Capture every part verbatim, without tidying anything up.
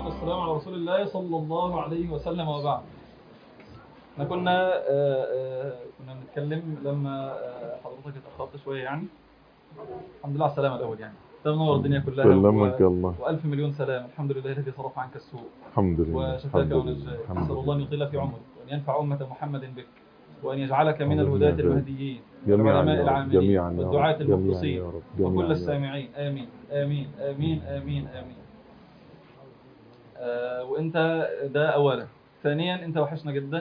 والسلام على رسول الله صلى الله عليه وسلم وبعد. احنا كنا آه آه كنا بنتكلم لما آه حضرتك اتأخرت شوية يعني. الحمد لله على السلامة الأول يعني. تنور الدنيا كلها سلمك و... الله وألف مليون سلام. الحمد لله الذي صرف عنك السوء. الحمد لله وشفاك ونجاك. نسأل الله أن يطيل في عمرك وأن ينفع أمة محمد بك وأن يجعلك من الهداة المهديين والعلماء العاملين والدعاة المخلصين وكل السامعين. آمين آمين آمين آمين آمين. آه وانت ده اولا. ثانيا انت وحشنا جدا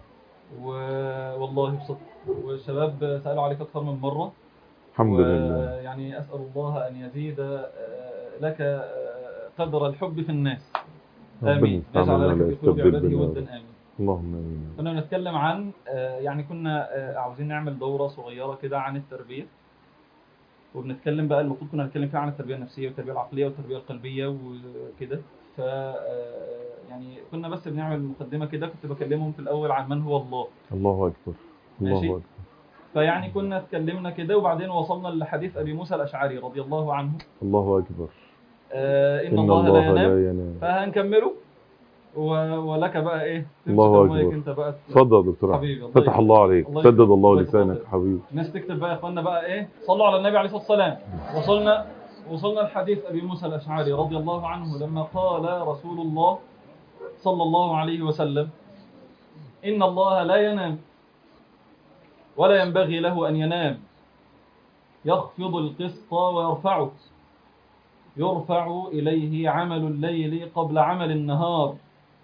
والله بصدق، والشباب سألوا عليك اكثر من مرة. الحمد لله. يعني اسأل الله ان يزيد لك قدر الحب في الناس. امين. يجعل لك في قلوب عباده ودا. امين. اللهم امين. كنا بنتكلم عن يعني كنا عاوزين نعمل دورة صغيرة كده عن التربية، وبنتكلم بقى المفروض كنا نتكلم فيها عن التربية النفسية والتربية العقلية والتربية القلبية وكده. ف يعني كنا بس بنعمل مقدمة كده، كنت بكلمهم في الأول عن من هو الله. الله أكبر. الله ماشي؟ أكبر. فيعني كنا اتكلمنا كده وبعدين وصلنا لحديث أبي موسى الأشعري رضي الله عنه. الله أكبر. آه إن, إن الله, الله لا ينام, لا ينام. فهنكمله و... ولك بقى إيه؟ الله أكبر. انت بقى اتفضل يا دكتور حبيبي. فتح الله عليك. الله سدد الله الله لسانك حبيبي. الناس تكتب بقى يا إخواننا بقى إيه؟ صلوا على النبي عليه الصلاة والسلام. وصلنا وصلنا لحديث أبي موسى الأشعري رضي الله عنه لما قال رسول الله صلى الله عليه وسلم: إن الله لا ينام ولا ينبغي له أن ينام، يخفض القسط ويرفعه، يرفع إليه عمل الليل قبل عمل النهار،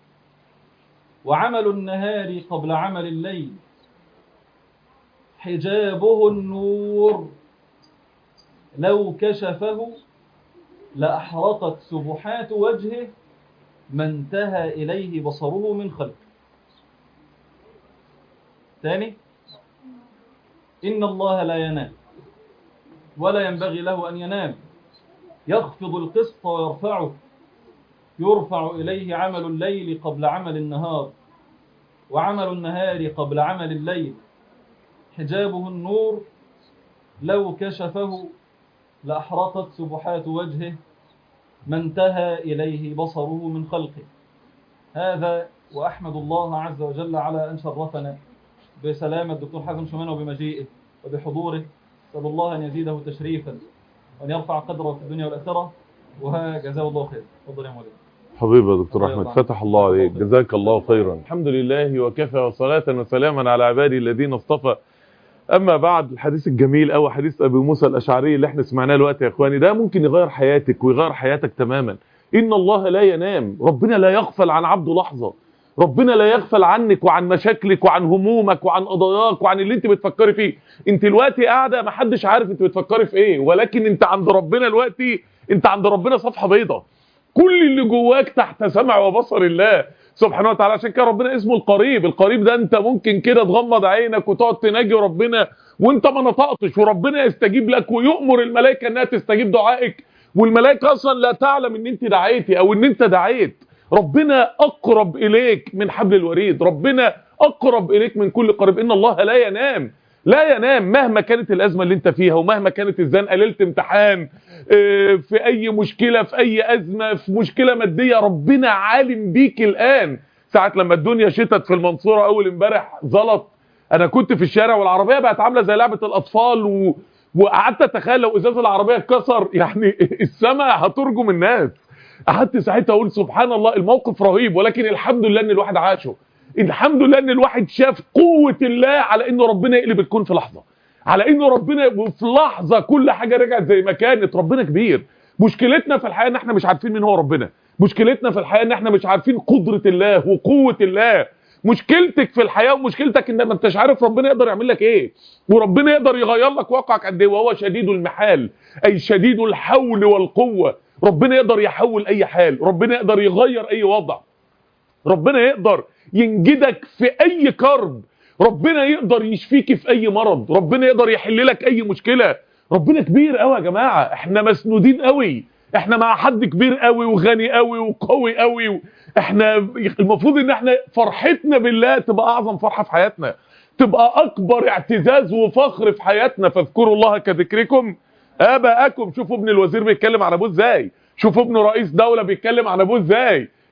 وعمل النهار قبل عمل الليل، حجابه النور، لو كشفه لأحرقت سبحات وجهه ما انتهى إليه بصره من خلقه. ثاني: إن الله لا ينام ولا ينبغي له أن ينام، يخفض القسط ويرفعه، يرفع إليه عمل الليل قبل عمل النهار، وعمل النهار قبل عمل الليل، حجابه النور، لو كشفه لأحرقت سبحات وجهه ما انتهى إليه بصره من خلقه. هذا وأحمد الله عز وجل على أن شرفنا بسلامة الدكتور حازم شومان وبمجيئه وبحضوره. أسأل الله أن يزيده تشريفا وأن يرفع قدره في الدنيا والآخرة، وجزاه الله خير. تفضل يا مولانا. حبيبي يا دكتور احمد فتح الله عليك. جزاك الله خيرا. الحمد لله وكفى وصلاة وسلاما على عبادي الذين اصطفى. اما بعد، الحديث الجميل قوي حديث ابي موسى الاشعري اللي احنا سمعناه دلوقتي يا اخواني، ده ممكن يغير حياتك ويغير حياتك تماما. ان الله لا ينام، ربنا لا يغفل عن عبده لحظه، ربنا لا يغفل عنك وعن مشاكلك وعن همومك وعن قضاياك وعن اللي انت بتفكري فيه. انت دلوقتي قاعده ما حدش عارف انت بتفكري في ايه، ولكن انت عند ربنا دلوقتي، انت عند ربنا صفحه بيضاء، كل اللي جواك تحت سمع وبصر الله سبحانه وتعالى. عشان كده ربنا اسمه القريب. القريب ده انت ممكن كده تغمض عينك وتقعد تناجي ربنا وانت ما نطقتش، وربنا يستجيب لك ويؤمر الملائكه انها تستجيب دعائك، والملائكه اصلا لا تعلم ان انت دعيتي او ان انت دعيت. ربنا اقرب اليك من حبل الوريد، ربنا اقرب اليك من كل قريب. ان الله لا ينام، لا ينام مهما كانت الازمه اللي انت فيها ومهما كانت الزنقه، ليله امتحان، في اي مشكله، في اي ازمه، في مشكله ماديه، ربنا عالم بيك الان. ساعه لما الدنيا شتت في المنصوره اول امبارح زلط، انا كنت في الشارع والعربيه بقت عامله زي لعبه الاطفال و... وقعدت اتخيل لو ازاز العربيه اتكسر يعني السماء هترجم الناس. قعدت ساعتها اقول سبحان الله، الموقف رهيب، ولكن الحمد لله ان الواحد عاشه. الحمد لله ان الواحد شاف قوه الله على انه ربنا يقلب الكون في لحظه، على انه ربنا في لحظه كل حاجه رجعت زي ما كانت. ربنا كبير. مشكلتنا في الحياه ان احنا مش عارفين مين هو ربنا. مشكلتنا في الحياه ان احنا مش عارفين قدره الله وقوه الله. مشكلتك في الحياه ومشكلتك ان ما انتش عارف ربنا يقدر يعمل لك ايه، وربنا يقدر يغير لك واقعك قد ايه، وهو شديد المحال، اي شديد الحول والقوه. ربنا يقدر يحول اي حال، ربنا يقدر يغير اي وضع، ربنا يقدر ينجدك في اي كرب، ربنا يقدر يشفيك في اي مرض، ربنا يقدر يحل لك اي مشكله. ربنا كبير قوي يا جماعه، احنا مسنودين قوي، احنا مع حد كبير قوي وغني قوي وقوي قوي. احنا المفروض ان احنا فرحتنا بالله تبقى اعظم فرحه في حياتنا، تبقى اكبر اعتزاز وفخر في حياتنا. فاذكروا الله كذكركم اباءكم. شوفوا ابن الوزير بيتكلم عن ابوه ازاي، شوفوا ابن رئيس دوله بيتكلم عن ابوه ازاي.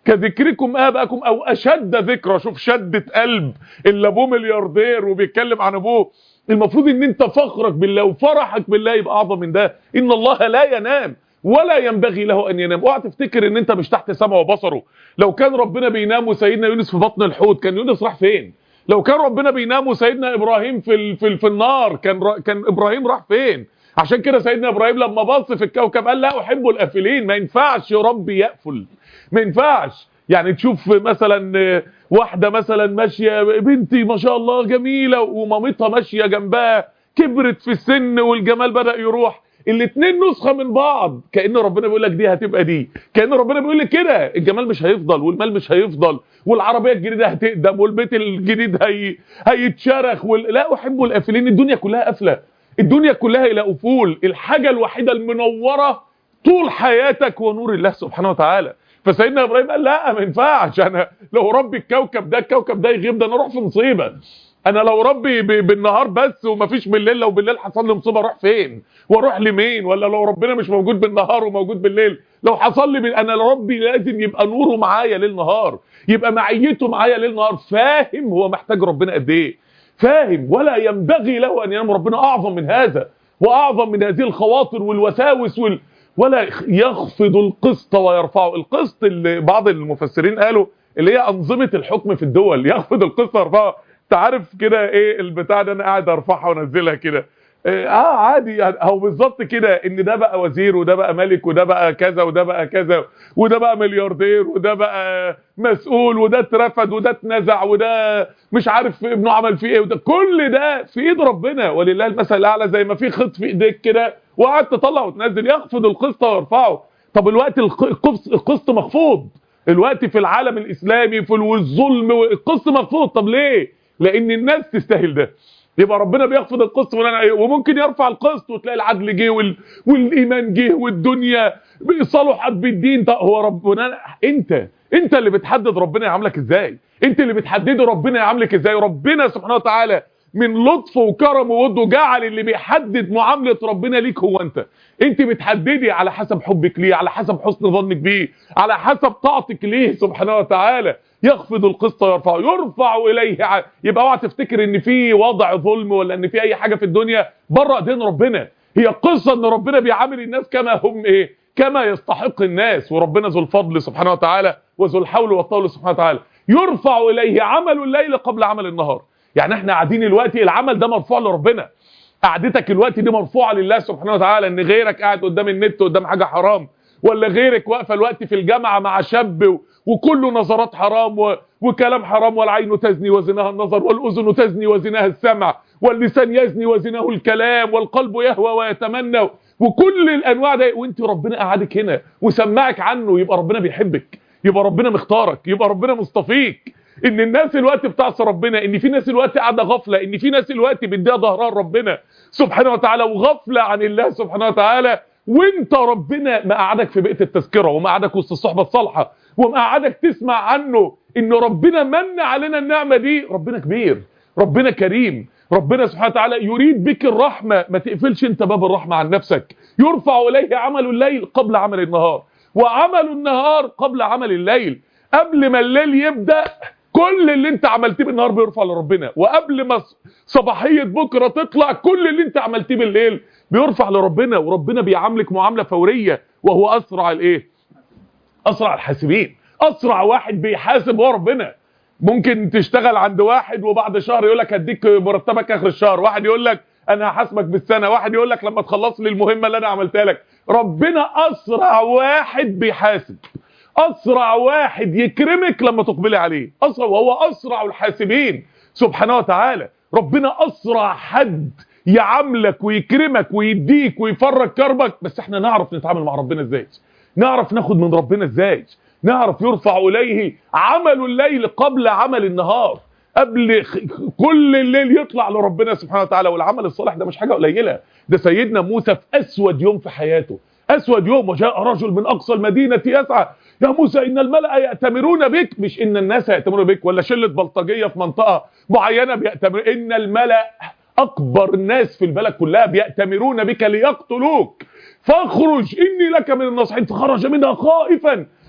كذكركم اباءكم او اشد ذكرى. شوف شدة قلب اللي ابوه ملياردير وبيتكلم عن ابوه. المفروض ان انت فخرك بالله وفرحك بالله يبقى اعظم من ده. ان الله لا ينام ولا ينبغي له ان ينام. اوعى تفتكر ان انت مش تحت سمعه وبصره. لو كان ربنا بينام وسيدنا يونس في بطن الحوت كان يونس راح فين؟ لو كان ربنا بينام وسيدنا ابراهيم في ال... في, ال... في النار كان ر... كان ابراهيم راح فين؟ عشان كده سيدنا ابراهيم لما بص في الكوكب قال لا احب الافلين. ما ينفعش يا ربي يقفل، ما ينفعش. يعني تشوف مثلا واحده مثلا ماشيه بنتي ما شاء الله جميله ومامتها ماشيه جنبها كبرت في السن والجمال بدأ يروح، الاثنين نسخه من بعض. كأن ربنا بيقول لك دي هتبقى دي، كأن ربنا بيقول لك كده الجمال مش هيفضل والمال مش هيفضل والعربيه الجديده هتقدم والبيت الجديد هي هيتشرخ وال... لا احب الافلين. الدنيا كلها قافله، الدنيا كلها الى افول. الحاجه الوحيده المنوره طول حياتك ونور الله سبحانه وتعالى. فسيدنا ابراهيم قال لا ما ينفعش، انا لو ربي الكوكب ده الكوكب ده يغيب ده انا اروح في مصيبه. انا لو ربي بالنهار بس ومفيش بالليل، لو بالليل حصل لي مصيبه اروح فين واروح لمين؟ ولا لو ربنا مش موجود بالنهار وموجود بالليل لو حصل لي بال... انا ربي لازم يبقى نوره معايا ليل نهار، يبقى معيته معايا ليل نهار. فاهم هو محتاج ربنا قد ايه؟ فاهم ولا ينبغي له ان ينام. ربنا اعظم من هذا واعظم من هذه الخواطر والوساوس وال... ولا يخفض القسط ويرفعه. القسط اللي بعض المفسرين قالوا اللي هي انظمه الحكم في الدول. يخفض القسط ويرفعه. انت عارف كده ايه البتاع ده؟ انا قاعد ارفعها وانزلها كده اه عادي يعني. هو بالظبط كده ان ده بقى وزير وده بقى ملك وده بقى كذا وده بقى كذا وده بقى ملياردير وده بقى مسؤول وده اترفد وده اتنزع وده مش عارف ابنه عمل فيه ايه وده كل ده في ايد ربنا ولله المثل الاعلى. زي ما في خط في ايديك كده وقعدت تطلع وتنزل. يخفض القسط ويرفعه. طب الوقت القسط مخفوض الوقت في العالم الاسلامي في الظلم والقسط مخفوض. طب ليه؟ لان الناس تستاهل ده. يبقى ربنا بيخفض القسط وممكن يرفع القسط وتلاقي العدل جه وال... والايمان جه والدنيا صلحت بالدين. هو ربنا انت انت اللي بتحدد ربنا يعاملك ازاي، انت اللي بتحدده ربنا يعاملك ازاي. ربنا سبحانه وتعالى من لطفه وكرمه ووده جعل اللي بيحدد معامله ربنا ليك هو انت. انت بتحددي على حسب حبك ليه، على حسب حسن ظنك بيه، على حسب طاعتك ليه سبحانه وتعالى. يخفض القسط ويرفعه. يرفع اليه ع... يبقى اوعى تفتكر ان في وضع ظلم ولا ان في اي حاجه في الدنيا بره ايدين ربنا. هي قصه ان ربنا بيعامل الناس كما هم ايه، كما يستحق الناس. وربنا ذو الفضل سبحانه وتعالى وذو الحول والطول سبحانه وتعالى. يرفع اليه عمل الليل قبل عمل النهار. يعني احنا قاعدين دلوقتي العمل ده مرفوع لربنا. قعدتك الوقت دي مرفوعه لله سبحانه وتعالى. ان غيرك قاعد قدام النت قدام حاجه حرام، ولا غيرك واقفه الوقت في الجامعه مع شاب وكله نظرات حرام و... وكلام حرام. والعين تزني وزناها النظر والاذن تزني وزناها السمع واللسان يزني وزناه الكلام والقلب يهوى ويتمنى وكل الانواع ده. وانت ربنا قعدك هنا وسمعك عنه. يبقى ربنا بيحبك، يبقى ربنا مختارك، يبقى ربنا مصطفيك. ان الناس الوقت بتعصي ربنا، ان في ناس الوقت قاعده غفله، ان في ناس الوقت بيديها ظهرها لربنا سبحانه وتعالى وغفله عن الله سبحانه وتعالى. وانت ربنا مقعدك في بيئه التذكره ومقعدك وسط الصحبه الصالحه ومقعدك تسمع عنه ان ربنا من علينا النعمه دي. ربنا كبير، ربنا كريم، ربنا سبحانه وتعالى يريد بك الرحمه. ما تقفلش انت باب الرحمه عن نفسك. يرفع اليه عمل الليل قبل عمل النهار وعمل النهار قبل عمل الليل. قبل ما الليل يبدا كل اللي انت عملتيه بالنهار بيرفع لربنا، وقبل ما صباحيه بكره تطلع كل اللي انت عملتيه بالليل بيرفع لربنا. وربنا بيعاملك معامله فوريه وهو اسرع الايه؟ اسرع الحاسبين. اسرع واحد بيحاسب هو ربنا. ممكن تشتغل عند واحد وبعد شهر يقول لك هديك مرتبك اخر الشهر، واحد يقول لك انا هحاسبك بالسنه، واحد يقول لك لما تخلص لي المهمه اللي انا عملتها لك. ربنا اسرع واحد بيحاسب، اسرع واحد يكرمك لما تقبلي عليه، اسرع، وهو اسرع الحاسبين سبحانه وتعالى. ربنا اسرع حد يعاملك ويكرمك ويديك ويفرج كربك. بس احنا نعرف نتعامل مع ربنا ازاي، نعرف ناخد من ربنا ازاي، نعرف يرفع اليه عمل الليل قبل عمل النهار. قبل كل الليل يطلع لربنا سبحانه وتعالى. والعمل الصالح ده مش حاجه قليله. ده سيدنا موسى في اسود يوم في حياته، اسود يوم، وجاء رجل من اقصى المدينه يسعى يا موسى ان الملأ يأتمرون بك. مش ان الناس يأتمرون بك ولا شله بلطجيه في منطقه معينه بيأتمر، ان الملأ اكبر الناس في البلد كلها بيأتمرون بك ليقتلوك فاخرج اني لك من الناصحين. فخرج منها خائفا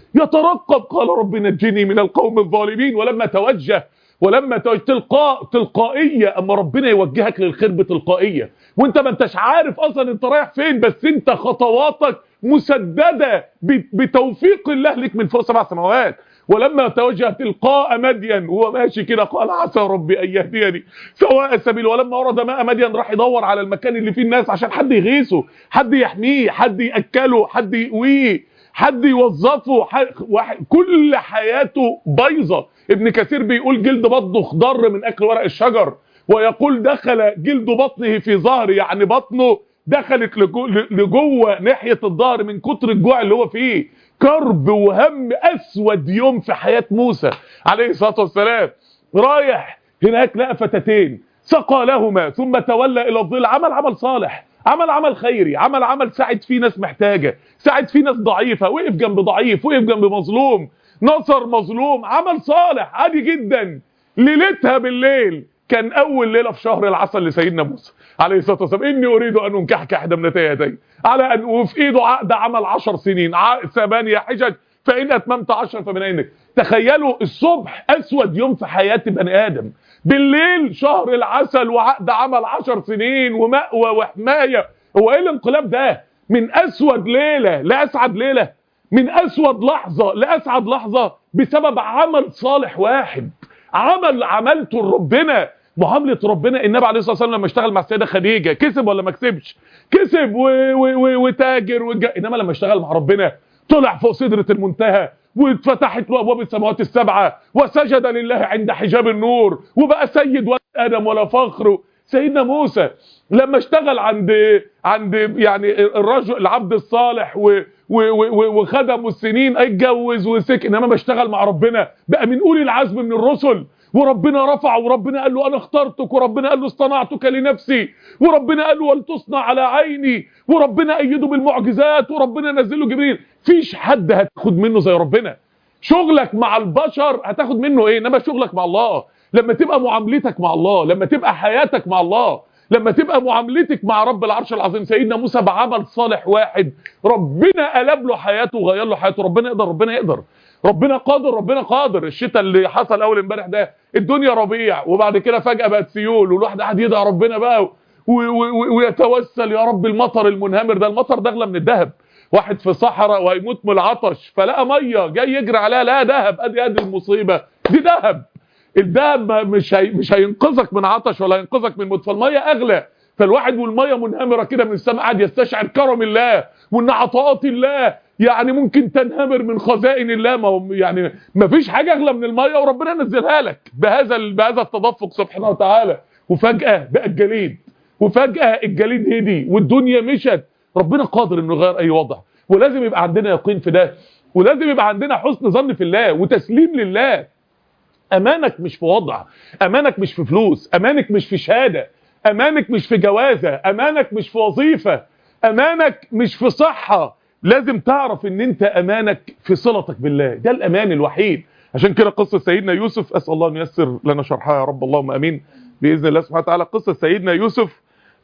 يترقب، قال رب نجني من القوم الظالمين. ولما توجه ولما توجه تلقاء تلقائيه، اما ربنا يوجهك للخير بتلقائيه وانت ما انتش عارف اصلا انت رايح فين، بس انت خطواتك مسدده بتوفيق الله لك من فوق سبع سماوات. ولما توجه تلقاء مدين وهو ماشي كده قال عسى ربي ان يهديني سواء السبيل. ولما ورد ماء مدين راح يدور على المكان اللي فيه الناس عشان حد يغيثه، حد يحميه، حد ياكله، حد يقويه، حد يوظفه. حد كل حياته بايظه. ابن كثير بيقول جلد بطنه خضر من اكل ورق الشجر، ويقول دخل جلد بطنه في ظهر، يعني بطنه دخلت لجوه ناحيه الظهر من كتر الجوع اللي هو فيه. كرب وهم، اسود يوم في حياه موسى عليه الصلاه والسلام. رايح هناك لقى فتاتين سقى لهما ثم تولى الى الظل. عمل عمل صالح، عمل عمل خيري، عمل عمل ساعد فيه ناس محتاجه، ساعد فيه ناس ضعيفه، وقف جنب ضعيف، وقف جنب مظلوم، نصر مظلوم، عمل صالح عادي جدا. ليلتها بالليل كان اول ليله في شهر العسل لسيدنا موسى عليه الصلاه والسلام. اني اريد ان انكحك احدى ابنتي هاتين على ان، وفي ايده عقد عمل عشر سنين، ثمانيه حجج فان اتممت عشر فمن عندك. تخيلوا الصبح اسود يوم في حياه بني ادم، بالليل شهر العسل وعقد عمل عشر سنين ومأوى وحمايه. هو ايه الانقلاب ده؟ من اسود ليله لاسعد ليله، من اسود لحظه لاسعد لحظه، بسبب عمل صالح واحد، عمل عملته لربنا، معامله ربنا. النبي عليه الصلاه والسلام لما اشتغل مع السيده خديجه كسب ولا ما كسبش؟ كسب وتاجر وج... انما لما اشتغل مع ربنا طلع فوق سدره المنتهى، واتفتحت له ابواب السماوات السبعه، وسجد لله عند حجاب النور، وبقى سيد ولد ادم ولا فخر. سيدنا موسى لما اشتغل عند عند يعني الرجل العبد الصالح و وخدمه السنين اتجوز وسك، انما ما اشتغل مع ربنا بقى من اولي العزم من الرسل، وربنا رفعه، وربنا قال له انا اخترتك، وربنا قال له اصطنعتك لنفسي، وربنا قال له ولتصنع على عيني، وربنا ايده بالمعجزات، وربنا نزل له جبريل. فيش حد هتاخد منه زي ربنا. شغلك مع البشر هتاخد منه ايه؟ انما شغلك مع الله، لما تبقى معاملتك مع الله، لما تبقى حياتك مع الله، لما تبقى معاملتك مع رب العرش العظيم. سيدنا موسى بعمل صالح واحد ربنا قلب له حياته وغير له حياته. ربنا يقدر، ربنا يقدر، ربنا قادر، ربنا قادر. الشتاء اللي حصل اول امبارح ده، الدنيا ربيع وبعد كده فجأة بقت سيول، والواحد قاعد يدعي ربنا بقى ويتوسل يا رب. المطر المنهمر ده، المطر ده اغلى من الذهب. واحد في صحراء وهيموت من العطش فلقى ميه جاي يجري عليها، لا ذهب. ادي ادي المصيبه دي، ذهب. الذهب مش هي مش هينقذك من عطش ولا هينقذك من موت، فالميه اغلى. فالواحد والميه منهمره كده من السماء قاعد يستشعر كرم الله وان عطاءات الله يعني ممكن تنهمر من خزائن الله. ما هو يعني ما فيش حاجه اغلى من الميه وربنا نزلها لك بهذا بهذا التدفق سبحانه وتعالى. وفجاه بقى الجليد، وفجاه الجليد هدي والدنيا مشت. ربنا قادر انه يغير اي وضع، ولازم يبقى عندنا يقين في ده، ولازم يبقى عندنا حسن ظن في الله وتسليم لله. امانك مش في وضع، امانك مش في فلوس، امانك مش في شهاده، امانك مش في جوازه، امانك مش في وظيفه، امانك مش في صحه. لازم تعرف ان انت امانك في صلتك بالله، ده الامان الوحيد. عشان كده قصه سيدنا يوسف، اسال الله ان ييسر لنا شرحها يا رب، اللهم امين باذن الله سبحانه وتعالى. قصه سيدنا يوسف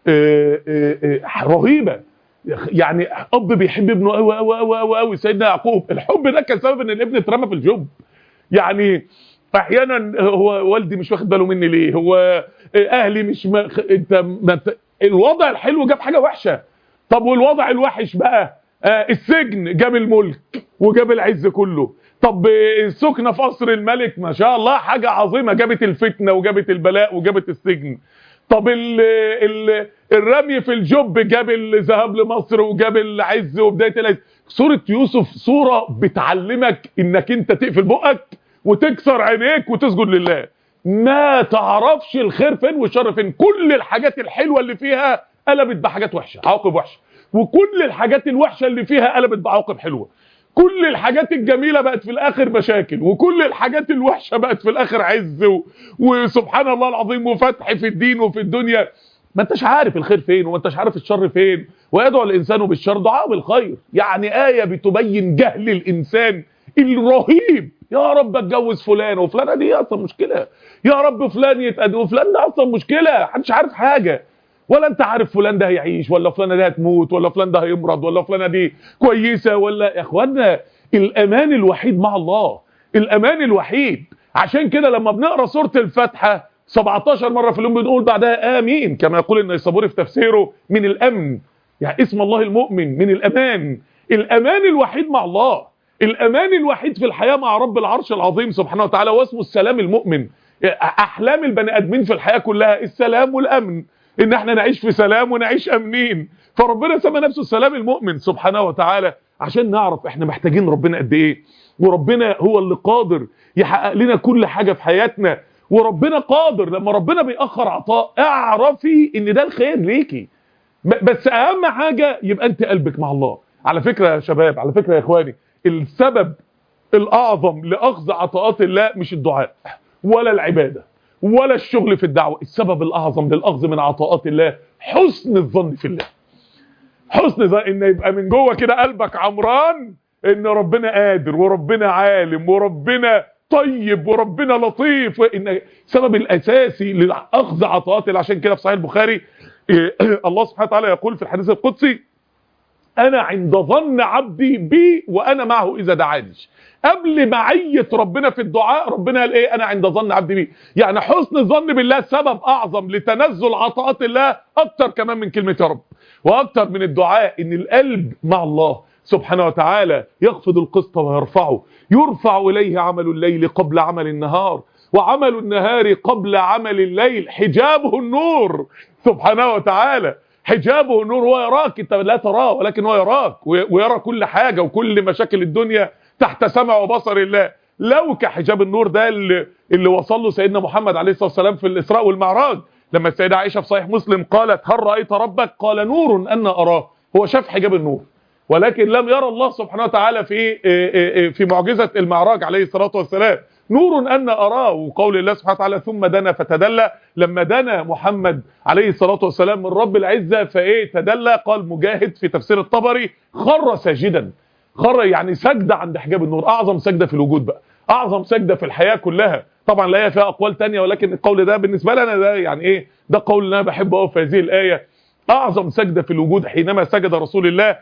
آآ آآ رهيبه. يعني اب بيحب ابنه قوي قوي قوي قوي. سيدنا يعقوب الحب ده كان سبب ان الابن اترمى في الجب. يعني احيانا هو والدي مش واخد باله مني ليه، هو اهلي مش ما... انت ما... الوضع الحلو جاب حاجه وحشه. طب والوضع الوحش بقى، آه السجن جاب الملك وجاب العز كله. طب السكنه في قصر الملك ما شاء الله حاجه عظيمه، جابت الفتنه وجابت البلاء وجابت السجن. طب ال ال الرمي في الجب جاب الذهاب لمصر وجاب العز وبدايه العز. سوره يوسف سوره بتعلمك انك انت تقفل بقك وتكسر عينيك وتسجد لله. ما تعرفش الخير فين والشر فين. كل الحاجات الحلوه اللي فيها قلبت بحاجات وحشه، عواقب وحشه، وكل الحاجات الوحشه اللي فيها قلبت بعواقب حلوه. كل الحاجات الجميله بقت في الاخر مشاكل، وكل الحاجات الوحشه بقت في الاخر عز و... وسبحان الله العظيم وفتح في الدين وفي الدنيا. ما انتش عارف الخير فين وما انتش عارف الشر فين. ويدعو الانسان بالشر دعاء بالخير. يعني ايه بتبين جهل الانسان الرهيب. يا رب اتجوز فلان وفلانه دي اصلا مشكله، يا رب فلان يتقدم وفلان ده اصلا مشكله، محدش عارف حاجه. ولا انت عارف فلان ده هيعيش ولا فلانه دي هتموت ولا فلان ده هيمرض ولا فلانه دي كويسه ولا. يا اخوانا الامان الوحيد مع الله، الامان الوحيد. عشان كده لما بنقرا سوره الفاتحه سبعتاشر مره في اليوم بنقول بعدها امين، كما يقول النيسابوري في تفسيره من الامن، يعني اسم الله المؤمن من الامان. الامان الوحيد مع الله، الامان الوحيد في الحياه مع رب العرش العظيم سبحانه وتعالى، واسمه السلام المؤمن. احلام البني ادمين في الحياه كلها السلام والامن، ان احنا نعيش في سلام ونعيش امنين. فربنا سمى نفسه السلام المؤمن سبحانه وتعالى عشان نعرف احنا محتاجين ربنا قد ايه، وربنا هو اللي قادر يحقق لنا كل حاجه في حياتنا. وربنا قادر، لما ربنا بيأخر عطاء اعرفي ان ده الخير ليكي، بس اهم حاجه يبقى انت قلبك مع الله. على فكره يا شباب، على فكره يا اخواني، السبب الاعظم لاخذ عطاءات الله مش الدعاء ولا العباده ولا الشغل في الدعوه، السبب الاعظم للاخذ من عطاءات الله حسن الظن في الله. حسن الظن، ان يبقى من جوه كده قلبك عمران ان ربنا قادر وربنا عالم وربنا طيب وربنا لطيف، وان السبب الاساسي لاخذ عطاءات الله. عشان كده في صحيح البخاري الله سبحانه وتعالى يقول في الحديث القدسي: انا عند ظن عبدي بي وانا معه اذا دعاني. قبل معيه ربنا في الدعاء ربنا قال ايه؟ انا عند ظن عبدي بي. يعني حسن الظن بالله سبب اعظم لتنزل عطاءات الله، اكتر كمان من كلمه يا رب واكتر من الدعاء. ان القلب مع الله سبحانه وتعالى يخفض القسط ويرفعه، يرفع اليه عمل الليل قبل عمل النهار وعمل النهار قبل عمل الليل، حجابه النور سبحانه وتعالى. حجابه النور، هو يراك، انت لا تراه ولكن هو يراك، ويرى كل حاجه وكل مشاكل الدنيا تحت سمع وبصر الله. لو كحجاب النور ده اللي, اللي وصل له سيدنا محمد عليه الصلاه والسلام في الاسراء والمعراج، لما السيده عائشه في صحيح مسلم قالت: هل رايت ربك؟ قال: نور ان اراه. هو شاف حجاب النور ولكن لم يرى الله سبحانه وتعالى في في معجزه المعراج عليه الصلاه والسلام. نور ان اراه، وقول الله سبحانه وتعالى: ثم دنا فتدلى. لما دنا محمد عليه الصلاه والسلام من رب العزه فايه تدلى، قال مجاهد في تفسير الطبري: خر ساجدا. خر يعني سجده عند حجاب النور، اعظم سجده في الوجود بقى، اعظم سجده في الحياه كلها. طبعا الايه فيها اقوال تانية ولكن القول ده بالنسبه لنا ده يعني ايه، ده قول اللي انا بحبه قوي في هذه الايه. اعظم سجده في الوجود حينما سجد رسول الله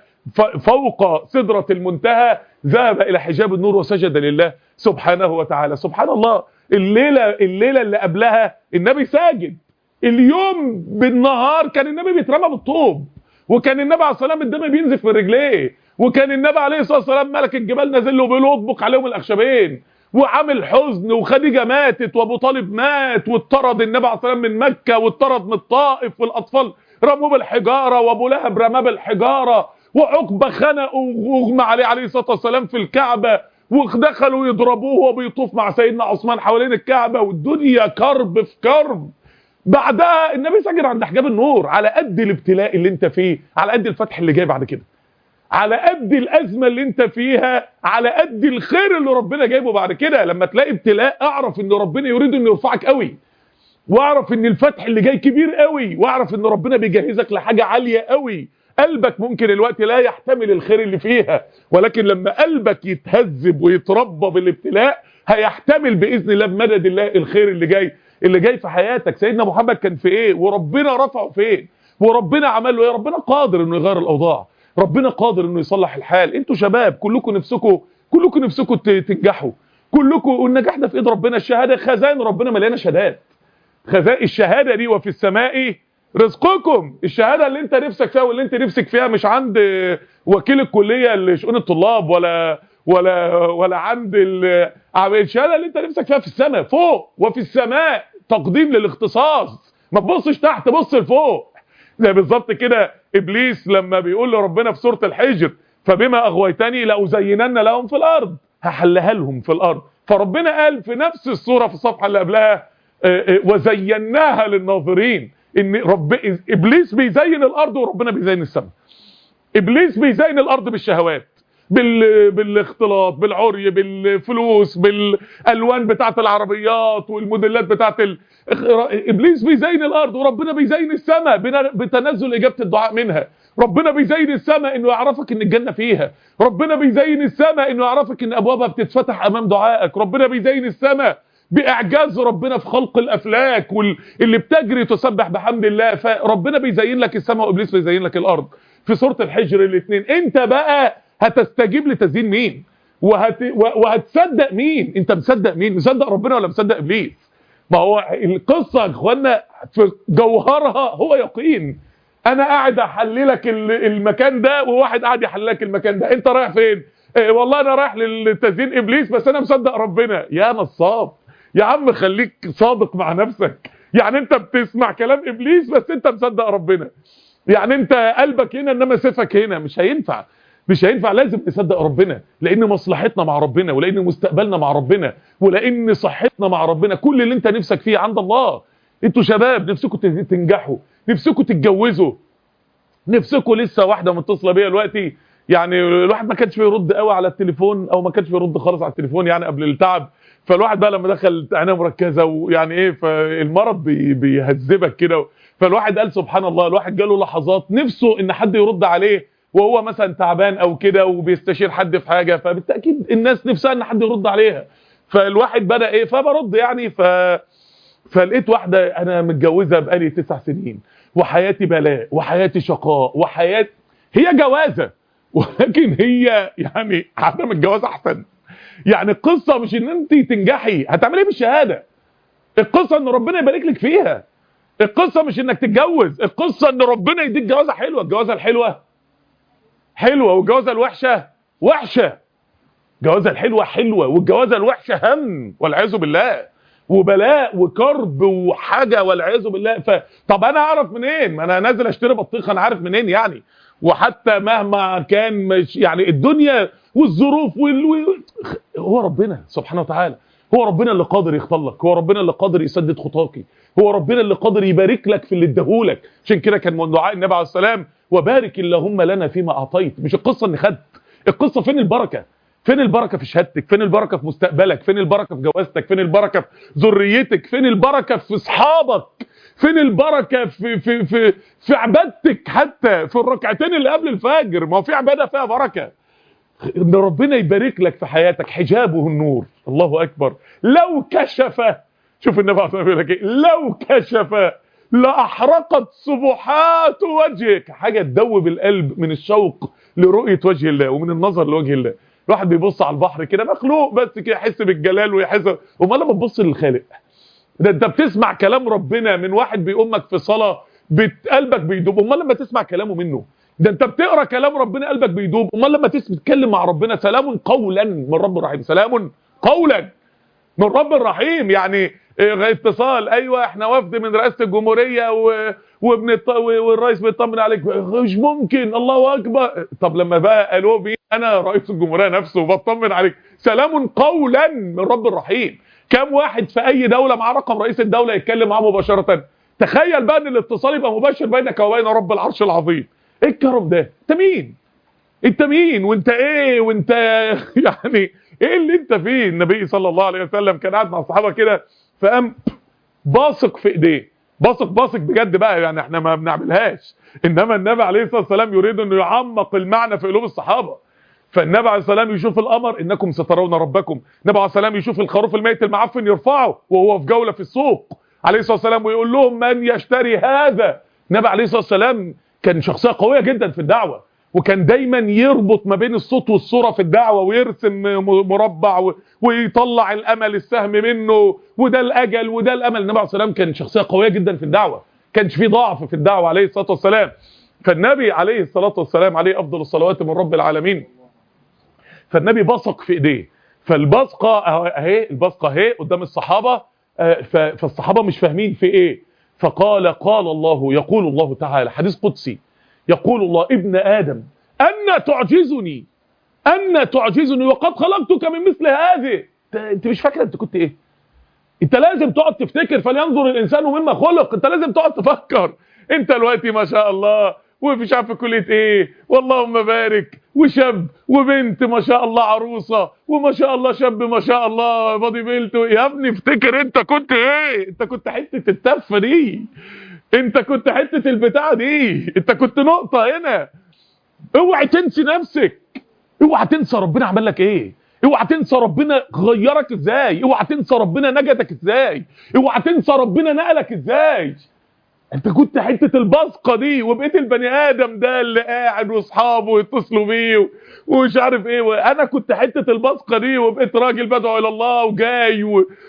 فوق سدرة المنتهى، ذهب الى حجاب النور وسجد لله سبحانه وتعالى. سبحان الله، الليلة الليلة اللي قبلها النبي ساجد، اليوم بالنهار كان النبي بيترمى بالطوب، وكان النبي عليه الصلاة والسلام الدم بينزف من رجليه، وكان النبي عليه الصلاة والسلام ملك الجبال نازل له بيقول اطبق عليهم الاخشبين، وعامل حزن، وخديجة ماتت وابو طالب مات، واتطرد النبي عليه الصلاة والسلام من مكة، واتطرد من الطائف، والاطفال رموه بالحجارة، وابو لهب رماه بالحجارة، وعقبة خنقه واغمى عليه عليه الصلاة والسلام في الكعبة، ودخلوا يضربوه وهو بيطوف مع سيدنا عثمان حوالين الكعبة، والدنيا كرب في كرب. بعدها النبي سجد عند حجاب النور. على قد الابتلاء اللي انت فيه على قد الفتح اللي جاي بعد كده، على قد الازمه اللي انت فيها على قد الخير اللي ربنا جايبه بعد كده. لما تلاقي ابتلاء اعرف ان ربنا يريد انه يرفعك قوي، واعرف ان الفتح اللي جاي كبير قوي، واعرف ان ربنا بيجهزك لحاجه عاليه قوي. قلبك ممكن الوقت لا يحتمل الخير اللي فيها، ولكن لما قلبك يتهذب ويتربى بالابتلاء هيحتمل باذن الله بمدد الله الخير اللي جاي اللي جاي في حياتك. سيدنا محمد كان في ايه وربنا رفعه فين، وربنا عمل له ايه؟ ربنا قادر انه يغير الاوضاع، ربنا قادر انه يصلح الحال. انتوا شباب كلكم نفسكم كلكم نفسكم تنجحوا، كلكم، والنجاح ده في ايد ربنا. الشهاده خزائن ربنا مليانه شهادات، خزائن الشهاده دي وفي السماء رزقكم. الشهاده اللي انت نفسك فيها واللي انت نفسك فيها مش عند وكيل الكليه لشؤون الطلاب ولا ولا ولا عند الشهاده اللي انت نفسك فيها في السماء فوق. وفي السماء تقديم للاختصاص، ما تبصش تحت، بص لفوق. زي بالظبط كده ابليس لما بيقول لربنا في سوره الحجر: فبما اغويتني لازينن لهم في الارض، هحلها لهم في الارض. فربنا قال في نفس السوره في الصفحه اللي قبلها: وزيناها للناظرين. ان رب ابليس بيزين الارض وربنا بيزين السماء. ابليس بيزين الارض بالشهوات، بال... بالاختلاط، بالعري، بالفلوس، بالالوان بتاعه العربيات والموديلات بتاعه ال... ابليس بيزين الارض وربنا بيزين السماء بتنزل اجابه الدعاء منها. ربنا بيزين السماء انه يعرفك ان الجنه فيها، ربنا بيزين السماء انه يعرفك ان ابوابها بتتفتح امام دعائك، ربنا بيزين السماء باعجاز ربنا في خلق الافلاك واللي بتجري تسبح بحمد الله. فربنا بيزين لك السماء وابليس بيزين لك الارض في سوره الحجر الاثنين. انت بقى هتستجيب لتزيين مين؟ وهت... وهتصدق مين؟ انت مصدق مين؟ مصدق ربنا ولا مصدق ابليس؟ ما هو القصه يا اخوانا في جوهرها هو يقين. انا قاعد احللك المكان ده وواحد قاعد يحللك المكان ده، انت رايح فين؟ إيه والله انا رايح للتزيين ابليس بس انا مصدق ربنا. يا نصاب يا عم، خليك صادق مع نفسك. يعني انت بتسمع كلام ابليس بس انت مصدق ربنا. يعني انت قلبك هنا انما سيفك هنا. مش هينفع، مش هينفع. لازم نصدق ربنا، لان مصلحتنا مع ربنا، ولان مستقبلنا مع ربنا، ولان صحتنا مع ربنا. كل اللي انت نفسك فيه عند الله. انتوا شباب نفسكم تنجحوا، نفسكم تتجوزوا، نفسكم. لسه واحده متصله بيا دلوقتي، يعني الواحد ما كانش بيرد قوي على التليفون، او ما كانش بيرد خالص على التليفون يعني قبل التعب. فالواحد بقى لما دخل عنايه مركزه ويعني ايه، فالمرض بي بيهذبك كده. فالواحد قال سبحان الله، الواحد جاله لحظات نفسه ان حد يرد عليه وهو مثلا تعبان او كده وبيستشير حد في حاجه، فبالتاكيد الناس نفسها ان حد يرد عليها. فالواحد بدا ايه، فبرد يعني. ف فلقيت واحده انا متجوزه بقالي تسع سنين وحياتي بلاء وحياتي شقاء وحياتي، هي جوازه ولكن هي يعني عدم الجواز احسن. يعني القصه مش ان انت تنجحي هتعملي ايه بالشهاده، القصه ان ربنا يبارك لك فيها. القصه مش انك تتجوز، القصه ان ربنا يديك جوازه حلوه. الجوازه الحلوه حلوه والجوازه الوحشه وحشه. الجوازه الحلوه حلوه والجوازه الوحشه هم والعياذ بالله، وبلاء وكرب وحاجه والعياذ بالله. ف طب انا اعرف منين؟ ما انا نازل اشتري بطيخه، انا عارف منين يعني؟ وحتى مهما كان مش يعني الدنيا والظروف وال... هو ربنا سبحانه وتعالى، هو ربنا اللي قادر يختار لك، هو ربنا اللي قادر يسدد خطاكي، هو ربنا اللي قادر يبارك لك في اللي اداهولك. عشان كده كان من دعاء النبي عليه السلام وبارك اللهم لنا فيما اعطيت. مش القصه ان خدت، القصه فين البركه؟ فين البركه في شهادتك؟ فين البركه في مستقبلك؟ فين البركه في جوازتك؟ فين البركه في ذريتك؟ فين البركه في اصحابك؟ فين البركه في في في في عبادتك؟ حتى في الركعتين اللي قبل الفجر، ما هو في عباده فيها بركه. ان ربنا يبارك لك في حياتك، حجابه النور. الله اكبر. لو كشف، شوف النبي عليه الصلاه والسلام بيقول لك ايه، لو كشف لاحرقت سبحات وجهك. حاجه تدوب القلب من الشوق لرؤيه وجه الله ومن النظر لوجه الله. الواحد بيبص على البحر كده مخلوق بس كده يحس بالجلال ويحس، امال لما تبص للخالق ده انت بتسمع كلام ربنا من واحد بيقومك في صلاه قلبك بيدوب، امال لما تسمع كلامه منه. ده انت بتقرا كلام ربنا قلبك بيدوب، امال لما تتكلم مع ربنا. سلام قولا من رب رحيم، سلام قولا من رب رحيم. يعني اتصال، ايوه احنا وفد من رئاسه الجمهوريه و... وبنط... والرئيس بيطمن عليك. مش ممكن، الله اكبر. طب لما بقى قالوا بي انا رئيس الجمهوريه نفسه وبطمن عليك، سلام قولا من رب رحيم. كم واحد في اي دوله معاه رقم رئيس الدوله يتكلم معاه مباشره؟ تخيل بقى ان الاتصال يبقى مباشر بينك وبين رب العرش العظيم. ايه الكرم ده؟ انت مين؟ انت مين وانت ايه وانت يعني ايه اللي انت فيه؟ النبي صلى الله عليه وسلم كان قاعد مع الصحابه كده، فقام باصق في ايديه، باصق باصق بجد بقى، يعني احنا ما بنعملهاش، انما النبي عليه الصلاه والسلام يريد انه يعمق المعنى في قلوب الصحابه. فالنبي عليه الصلاه والسلام يشوف القمر، انكم سترون ربكم. النبي عليه الصلاه والسلام يشوف الخروف الميت المعفن يرفعه وهو في جوله في السوق عليه الصلاه والسلام ويقول لهم من يشتري هذا. النبي عليه الصلاه والسلام كان شخصيه قويه جدا في الدعوه، وكان دايما يربط ما بين الصوت والصوره في الدعوه، ويرسم مربع ويطلع الامل السهم منه، وده الاجل وده الامل. النبي عليه الصلاه والسلام كان شخصيه قويه جدا في الدعوه، كانش فيه ضعف في الدعوه عليه الصلاه والسلام. فالنبي عليه الصلاه والسلام عليه افضل الصلوات من رب العالمين، فالنبي بصق في ايديه. فالبصقه اهي، البصقه اهي قدام الصحابه، فالصحابه مش فاهمين في ايه. فقال قال الله، يقول الله تعالى، حديث قدسي، يقول الله ابن آدم أن تعجزني أن تعجزني وقد خلقتك من مثل هذه. انت مش فاكر انت كنت ايه؟ انت لازم تقعد تفتكر، فلينظر الانسان مما خلق. انت لازم تقعد تفكر. انت دلوقتي ما شاء الله ومش عارف في كليه ايه، واللهم بارك، وشاب وبنت ما شاء الله عروسه، وما شاء الله شاب ما شاء الله بادي بيلت. يا ابني افتكر انت كنت ايه؟ انت كنت حته التفه دي، انت كنت حته البتاعه دي، انت كنت نقطه هنا. اوعى تنسي نفسك، اوعى تنسى ربنا عمل لك ايه، اوعى تنسى ربنا غيرك ازاي، اوعى تنسى ربنا نجدك ازاي، اوعى تنسى ربنا نقلك ازاي. انت كنت حته البصقه دي، وبقيت البني ادم ده اللي قاعد واصحابه يتصلوا بيه ومش عارف ايه. وانا كنت حته البصقه دي، وبقيت راجل بدعو الى الله وجاي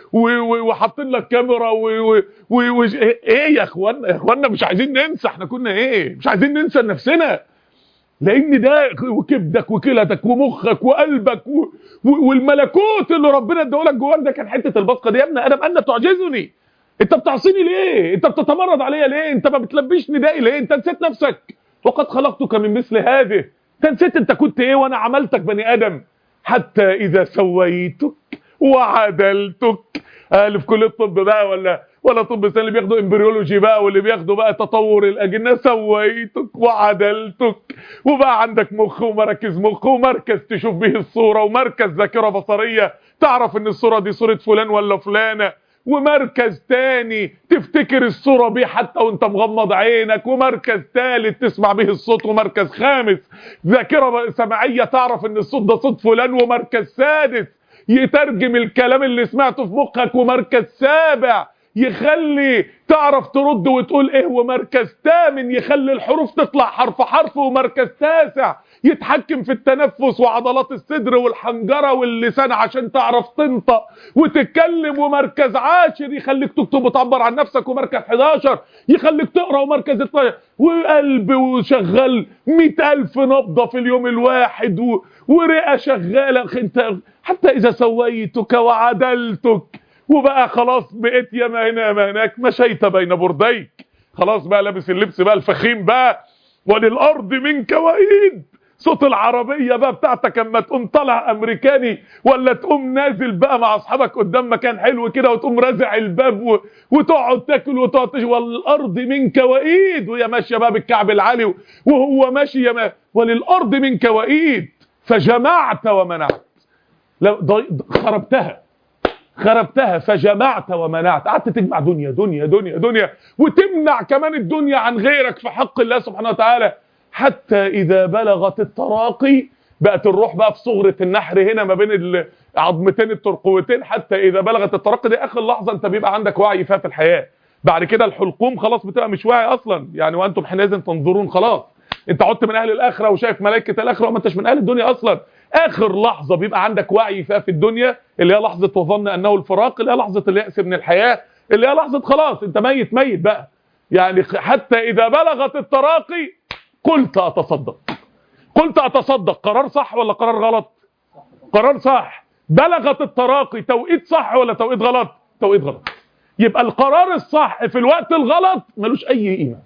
وحاطين لك كاميرا و... و... و... ايه يا اخوانا، يا اخوانا مش عايزين ننسى احنا كنا ايه، مش عايزين ننسى نفسنا، لان ده وكبدك وكلتك ومخك وقلبك و... و... والملكوت اللي ربنا اداهولك جواك ده كان حته البصقه دي. يا ابن ادم انا تعجزني، انت بتعصيني ليه؟ انت بتتمرد عليا ليه؟ انت ما بتلبيش ندائي ليه؟ انت نسيت نفسك؟ وقد خلقتك من مثل هذه. انت نسيت انت كنت ايه وانا عملتك بني ادم؟ حتى اذا سويتك وعدلتك. اللي في كليه الطب بقى ولا ولا طب سنه اللي بياخدوا امبريولوجي بقى واللي بياخدوا بقى تطور الاجنه، سويتك وعدلتك وبقى عندك مخ ومركز مخ ومركز تشوف به الصوره ومركز ذاكره بصريه تعرف ان الصوره دي صوره فلان ولا فلانه، ومركز تاني تفتكر الصورة بيه حتى وانت مغمض عينك، ومركز تالت تسمع به الصوت، ومركز خامس ذاكرة سمعية تعرف ان الصوت ده صوت فلان، ومركز سادس يترجم الكلام اللي سمعته في مخك، ومركز سابع يخلي تعرف ترد وتقول ايه، ومركز ثامن يخلي الحروف تطلع حرف حرف، ومركز تاسع يتحكم في التنفس وعضلات الصدر والحنجرة واللسان عشان تعرف تنطق وتتكلم، ومركز عاشر يخليك تكتب وتعبر عن نفسك، ومركز حداشر يخليك تقرأ، ومركز اتناشر وقلب وشغال مئة ألف نبضة في اليوم الواحد و... ورئة شغالة. انت حتى إذا سويتك وعدلتك وبقى خلاص بقيت يا هنا يا هناك، مشيت بين برديك، خلاص بقى لابس اللبس بقى الفخيم بقى، وللأرض منك وإيد. صوت العربية بقى بتاعتك اما تقوم طالع امريكاني ولا تقوم نازل بقى مع اصحابك قدام مكان حلو كده وتقوم رازع الباب و... وتقعد تاكل وتقعد تشرب، والارض منك وايد، وهي ماشيه بقى بالكعب العالي وهو ماشي يا ما... وللارض منك وايد فجمعت ومنعت. لو ضي... خربتها خربتها فجمعت ومنعت، قعدت تجمع دنيا دنيا دنيا دنيا وتمنع كمان الدنيا عن غيرك في حق الله سبحانه وتعالى. حتى إذا بلغت التراقي، بقت الروح بقى في صغرة النحر هنا ما بين العظمتين الترقوتين، حتى إذا بلغت التراقي دي آخر لحظة أنت بيبقى عندك وعي فيها في الحياة. بعد كده الحلقوم خلاص بتبقى مش واعي أصلا، يعني وأنتم حينئذ تنظرون، خلاص أنت عدت من أهل الآخرة وشايف ملائكة الآخرة وما أنتش من أهل الدنيا أصلا. آخر لحظة بيبقى عندك وعي فيها في الدنيا اللي هي لحظة وظن أنه الفراق، اللي هي لحظة اليأس من الحياة، اللي هي لحظة خلاص أنت ميت ميت بقى. يعني حتى إذا بلغت التراقي قلت أتصدق قلت أتصدق قرار صح ولا قرار غلط؟ قرار صح. بلغت التراقي توقيت صح ولا توقيت غلط؟ توقيت غلط. يبقى القرار الصح في الوقت الغلط ملوش أي قيمة.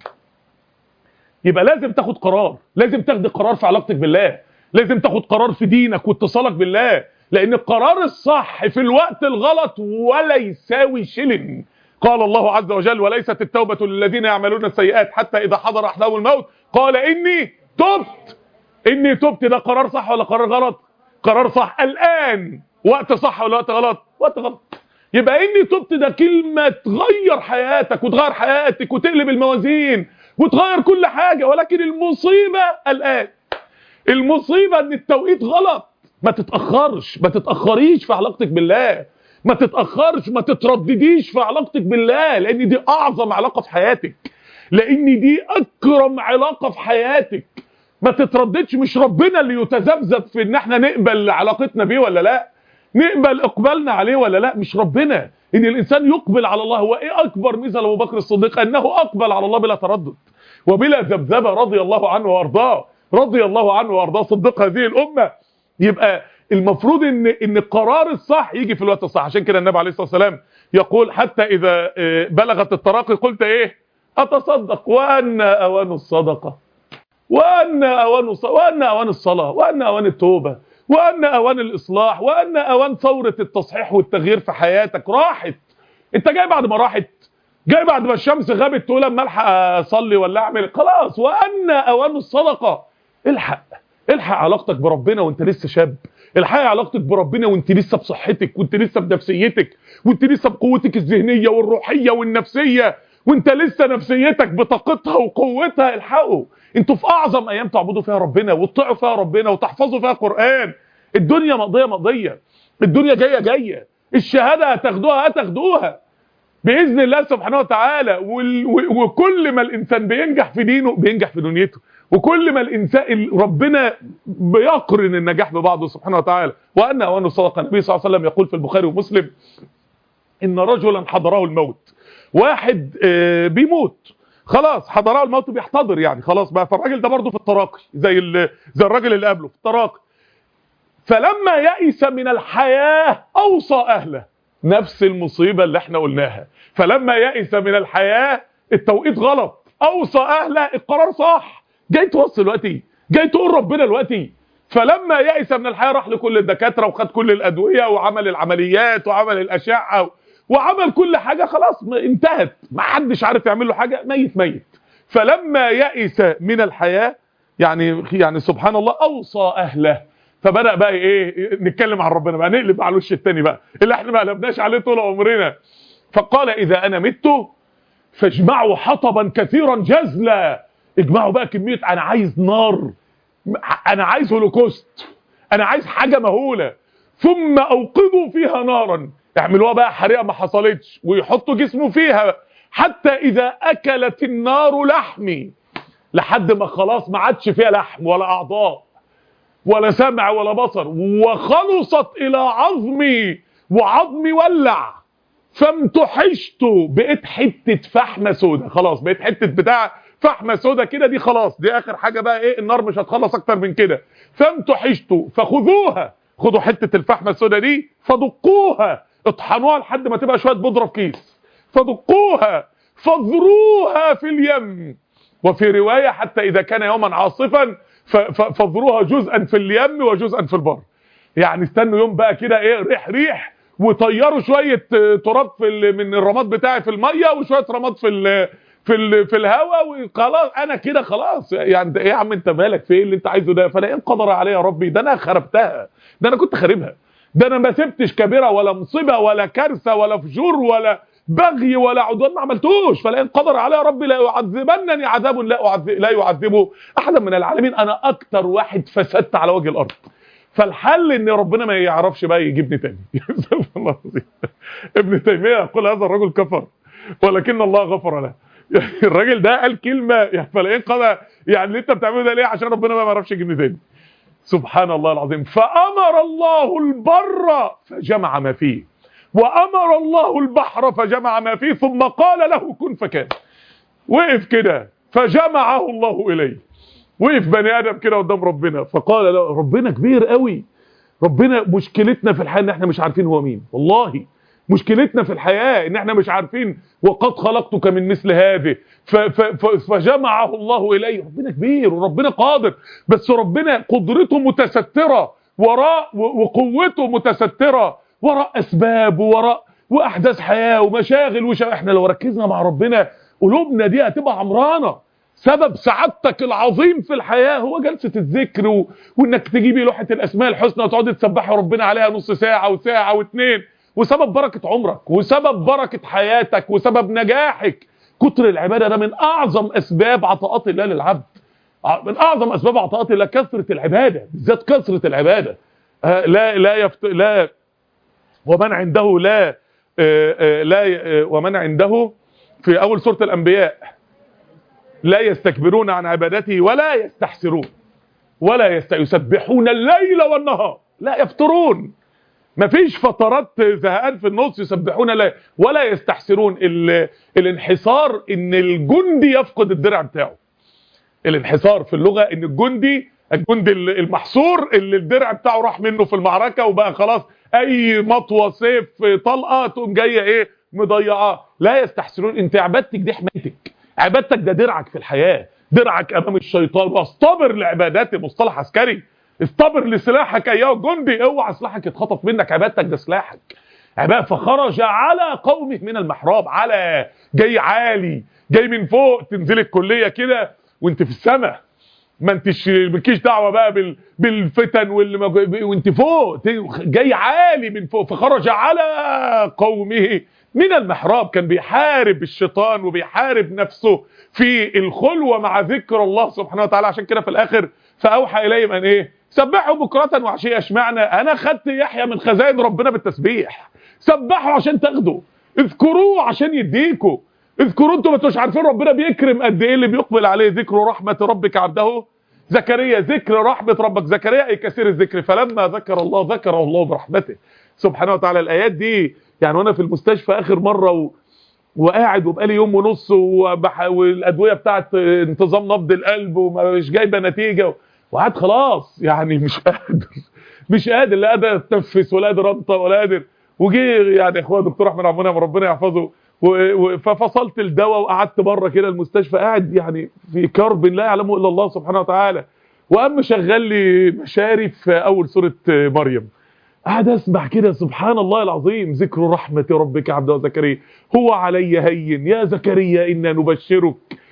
يبقى لازم تاخد قرار، لازم تاخد قرار في علاقتك بالله، لازم تاخد قرار في دينك واتصالك بالله، لأن القرار الصح في الوقت الغلط ولا يساوي شلن. قال الله عز وجل: وليست التوبة للذين يعملون السيئات حتى إذا حضر أحدهم الموت قال إني تبت. إني تبت ده قرار صح ولا قرار غلط؟ قرار صح. الآن وقت صح ولا وقت غلط؟ وقت غلط. يبقى إني تبت ده كلمة تغير حياتك وتغير حياتك وتقلب الموازين وتغير كل حاجة، ولكن المصيبة الآن، المصيبة إن التوقيت غلط. ما تتأخرش، ما تتأخريش في علاقتك بالله، ما تتأخرش، ما تتردديش في علاقتك بالله، لأن دي أعظم علاقة في حياتك، لأن دي أكرم علاقة في حياتك. ما تترددش، مش ربنا اللي يتذبذب في إن احنا نقبل علاقتنا بيه ولا لا، نقبل إقبالنا عليه ولا لا، مش ربنا. إن الإنسان يقبل على الله. هو إيه أكبر ميزة لأبو بكر الصديق؟ أنه أقبل على الله بلا تردد وبلا ذبذبة، رضي الله عنه وأرضاه، رضي الله عنه وأرضاه، صديق هذه الأمة. يبقى المفروض ان ان القرار الصح يجي في الوقت الصح. عشان كده النبي عليه الصلاه والسلام يقول: حتى اذا بلغت التراقي قلت ايه؟ اتصدق. وان اوان الصدقه، وان اوان الصلاه، وان اوان الصلاه، وان اوان التوبه، وان اوان الاصلاح، وان اوان ثوره التصحيح والتغيير في حياتك. راحت، انت جاي بعد ما راحت، جاي بعد ما الشمس غابت تقول اما الحق اصلي ولا اعمل، خلاص. وان اوان الصدقه، الحق الحق علاقتك بربنا وانت لسه شاب، الحق علاقتك بربنا وانت لسه بصحتك، وانت لسه بنفسيتك، وانت لسه بقوتك الذهنيه والروحيه والنفسيه، وانت لسه نفسيتك بطاقتها وقوتها. الحقوا، انتوا في اعظم ايام تعبدوا فيها ربنا وتطيعوا فيها ربنا وتحفظوا فيها قرآن. الدنيا مقضيه مقضيه، الدنيا جايه جايه، الشهاده هتاخدوها هتاخدوها، باذن الله سبحانه وتعالى. وكل ما الانسان بينجح في دينه بينجح في دنيته، وكل ما الانسان ربنا بيقرن النجاح ببعضه سبحانه وتعالى. وان وان صدق النبي صلى الله عليه وسلم يقول في البخاري ومسلم ان رجلا حضره الموت. واحد بيموت خلاص، حضره الموت بيحتضر يعني خلاص بقى، فالراجل ده برضه في التراقي زي زي الراجل اللي قبله في التراقي. فلما يئس من الحياه اوصى اهله، نفس المصيبه اللي احنا قلناها. فلما يئس من الحياه التوقيت غلط، اوصى اهله القرار صح. جاي توصي دلوقتي، جاي تقول ربنا دلوقتي. فلما يئس من الحياه راح لكل الدكاتره وخد كل الادويه وعمل العمليات وعمل الاشعه وعمل كل حاجه، خلاص انتهت، ما حدش عارف يعمل له حاجه، ميت ميت. فلما يئس من الحياه يعني يعني سبحان الله اوصى اهله. فبدأ بقى ايه نتكلم عن ربنا بقى، نقلب على الوش التاني بقى اللي احنا ما قلبناش عليه طول عمرنا. فقال اذا انا مت فاجمعوا حطبا كثيرا جزلا. اجمعوا بقى كميه، انا عايز نار، انا عايز هولوكوست، انا عايز حاجه مهوله. ثم اوقدوا فيها نارا، يعملوها بقى حريقه ما حصلتش ويحطوا جسمه فيها حتى اذا اكلت النار لحمي، لحد ما خلاص ما عادش فيها لحم ولا اعضاء ولا سمع ولا بصر، وخلصت الى عظمي وعظمي ولع، فامتحشت، بقيت حته فحمه سودا، خلاص بقيت حته بتاع فحمه سودا كده، دي خلاص دي اخر حاجه بقى، ايه النار مش هتخلص اكتر من كده. فامتحشت فخذوها، خدوا حته الفحمه السودا دي فدقوها، اطحنوها لحد ما تبقى شويه بودره في كيس، فدقوها فاضروها في اليم. وفي روايه حتى اذا كان يوما عاصفا فاضروها جزءا في اليم وجزءا في البر. يعني استنوا يوم بقى كده ايه ريح ريح، وطيروا شويه تراب في من الرماد بتاعي في الميه وشويه رماد في ال في ال في الهواء، وخلاص انا كده خلاص. يعني ايه يا عم انت مالك في ايه اللي انت عايزه ده؟ فلا ان قدر علي يا ربي، ده انا خربتها، ده انا كنت خاربها، ده انا ما سبتش كبيره ولا مصيبه ولا كارثه ولا فجور ولا بغي ولا عدوان، ما عملتوش. فلئن قدر علي يا ربي لا يعذبنني عذاب لا أعذب لا يعذبه احدا من العالمين. انا اكتر واحد فسدت على وجه الارض. فالحل ان ربنا ما يعرفش بقى يجيبني تاني. الله العظيم. ابن تيميه يقول هذا الرجل كفر ولكن الله غفر له. الراجل ده قال كلمه يعني فلئن قدر، يعني اللي انت بتعمله ده ليه؟ عشان ربنا ما يعرفش يجيبني تاني. سبحان الله العظيم. فامر الله البر فجمع ما فيه، وامر الله البحر فجمع ما فيه، ثم قال له كن فكان. وقف كده فجمعه الله اليه. وقف بني ادم كده قدام ربنا فقال له ربنا كبير قوي. ربنا مشكلتنا في الحياه ان احنا مش عارفين هو مين. والله مشكلتنا في الحياه ان احنا مش عارفين وقد خلقتك من مثل هذه. فجمعه الله اليه. ربنا كبير وربنا قادر، بس ربنا قدرته متستره وراء، وقوته متستره وراء اسباب ووراء واحداث حياه ومشاغل وشا. احنا لو ركزنا مع ربنا قلوبنا دي هتبقى عمرانه. سبب سعادتك العظيم في الحياه هو جلسه الذكر و... وانك تجيبي لوحه الاسماء الحسنى وتقعدي تسبحي ربنا عليها نص ساعه وساعه واثنين. وسبب بركه عمرك وسبب بركه حياتك وسبب نجاحك. كتر العباده ده من اعظم اسباب عطاءات الله للعبد. من اعظم اسباب عطاءات الله كثره العباده، بالذات كثره العباده. آه لا لا يفت... لا ومن عنده لا آآ آآ لا ومن عنده في اول سوره الانبياء لا يستكبرون عن عبادته ولا يستحسرون ولا يست... يسبحون الليل والنهار لا يفترون. مفيش فترات زهقان في النص. يسبحون الليل ولا يستحسرون. ال... الانحصار ان الجندي يفقد الدرع بتاعه. الانحصار في اللغه ان الجندي الجندي المحصور اللي الدرع بتاعه راح منه في المعركه وبقى خلاص اي مطوه سيف طلقه تقوم جايه ايه مضيعاه. لا يستحسرون. انت عبادتك دي حمايتك، عبادتك ده درعك في الحياه، درعك امام الشيطان. واصطبر لعباداتي، مصطلح عسكري. اصطبر لسلاحك ايها الجندي، اوعى سلاحك يتخطف منك. عبادتك ده سلاحك. عباد فخرج على قومه من المحراب. على جاي عالي، جاي من فوق. تنزل الكليه كده وانت في السماء، ما انتش مالكيش دعوه بقى بال... بالفتن واللي مج... وانت فوق جاي عالي من فوق. فخرج على قومه من المحراب. كان بيحارب الشيطان وبيحارب نفسه في الخلوه مع ذكر الله سبحانه وتعالى. عشان كده في الاخر فاوحى اليهم ان ايه سبحوا بكره وعشيه. اشمعنى؟ انا خدت يحيى من خزائن ربنا بالتسبيح. سبحوا عشان تاخدوا اذكروه عشان يديكوا، اذكروا انتوا ما انتوش عارفين ربنا بيكرم قد ايه اللي بيقبل عليه. ذكر رحمة ربك عبده زكريا، ذكر رحمة ربك زكريا اي كثير الذكر، فلما ذكر الله ذكره الله برحمته سبحانه وتعالى. الايات دي يعني وانا في المستشفى اخر مرة و... وقاعد وبقالي يوم ونص وبح... والادويه بتاعت انتظام نبض القلب ومش جايبه نتيجه، وقعد خلاص يعني مش قادر مش قادر لا قادر اتنفس ولا قادر انطق ولا قادر. وجي يعني اخويا دكتور احمد عبد المنعم ربنا يحفظه، ففصلت الدواء وقعدت بره كده المستشفى قاعد يعني في كرب لا يعلمه الا الله سبحانه وتعالى. وقام شغل لي مشاري في اول سوره مريم، قاعد اسمع كده سبحان الله العظيم. ذكر رحمة ربك عبده زكريا هو علي هين يا زكريا إنا نبشرك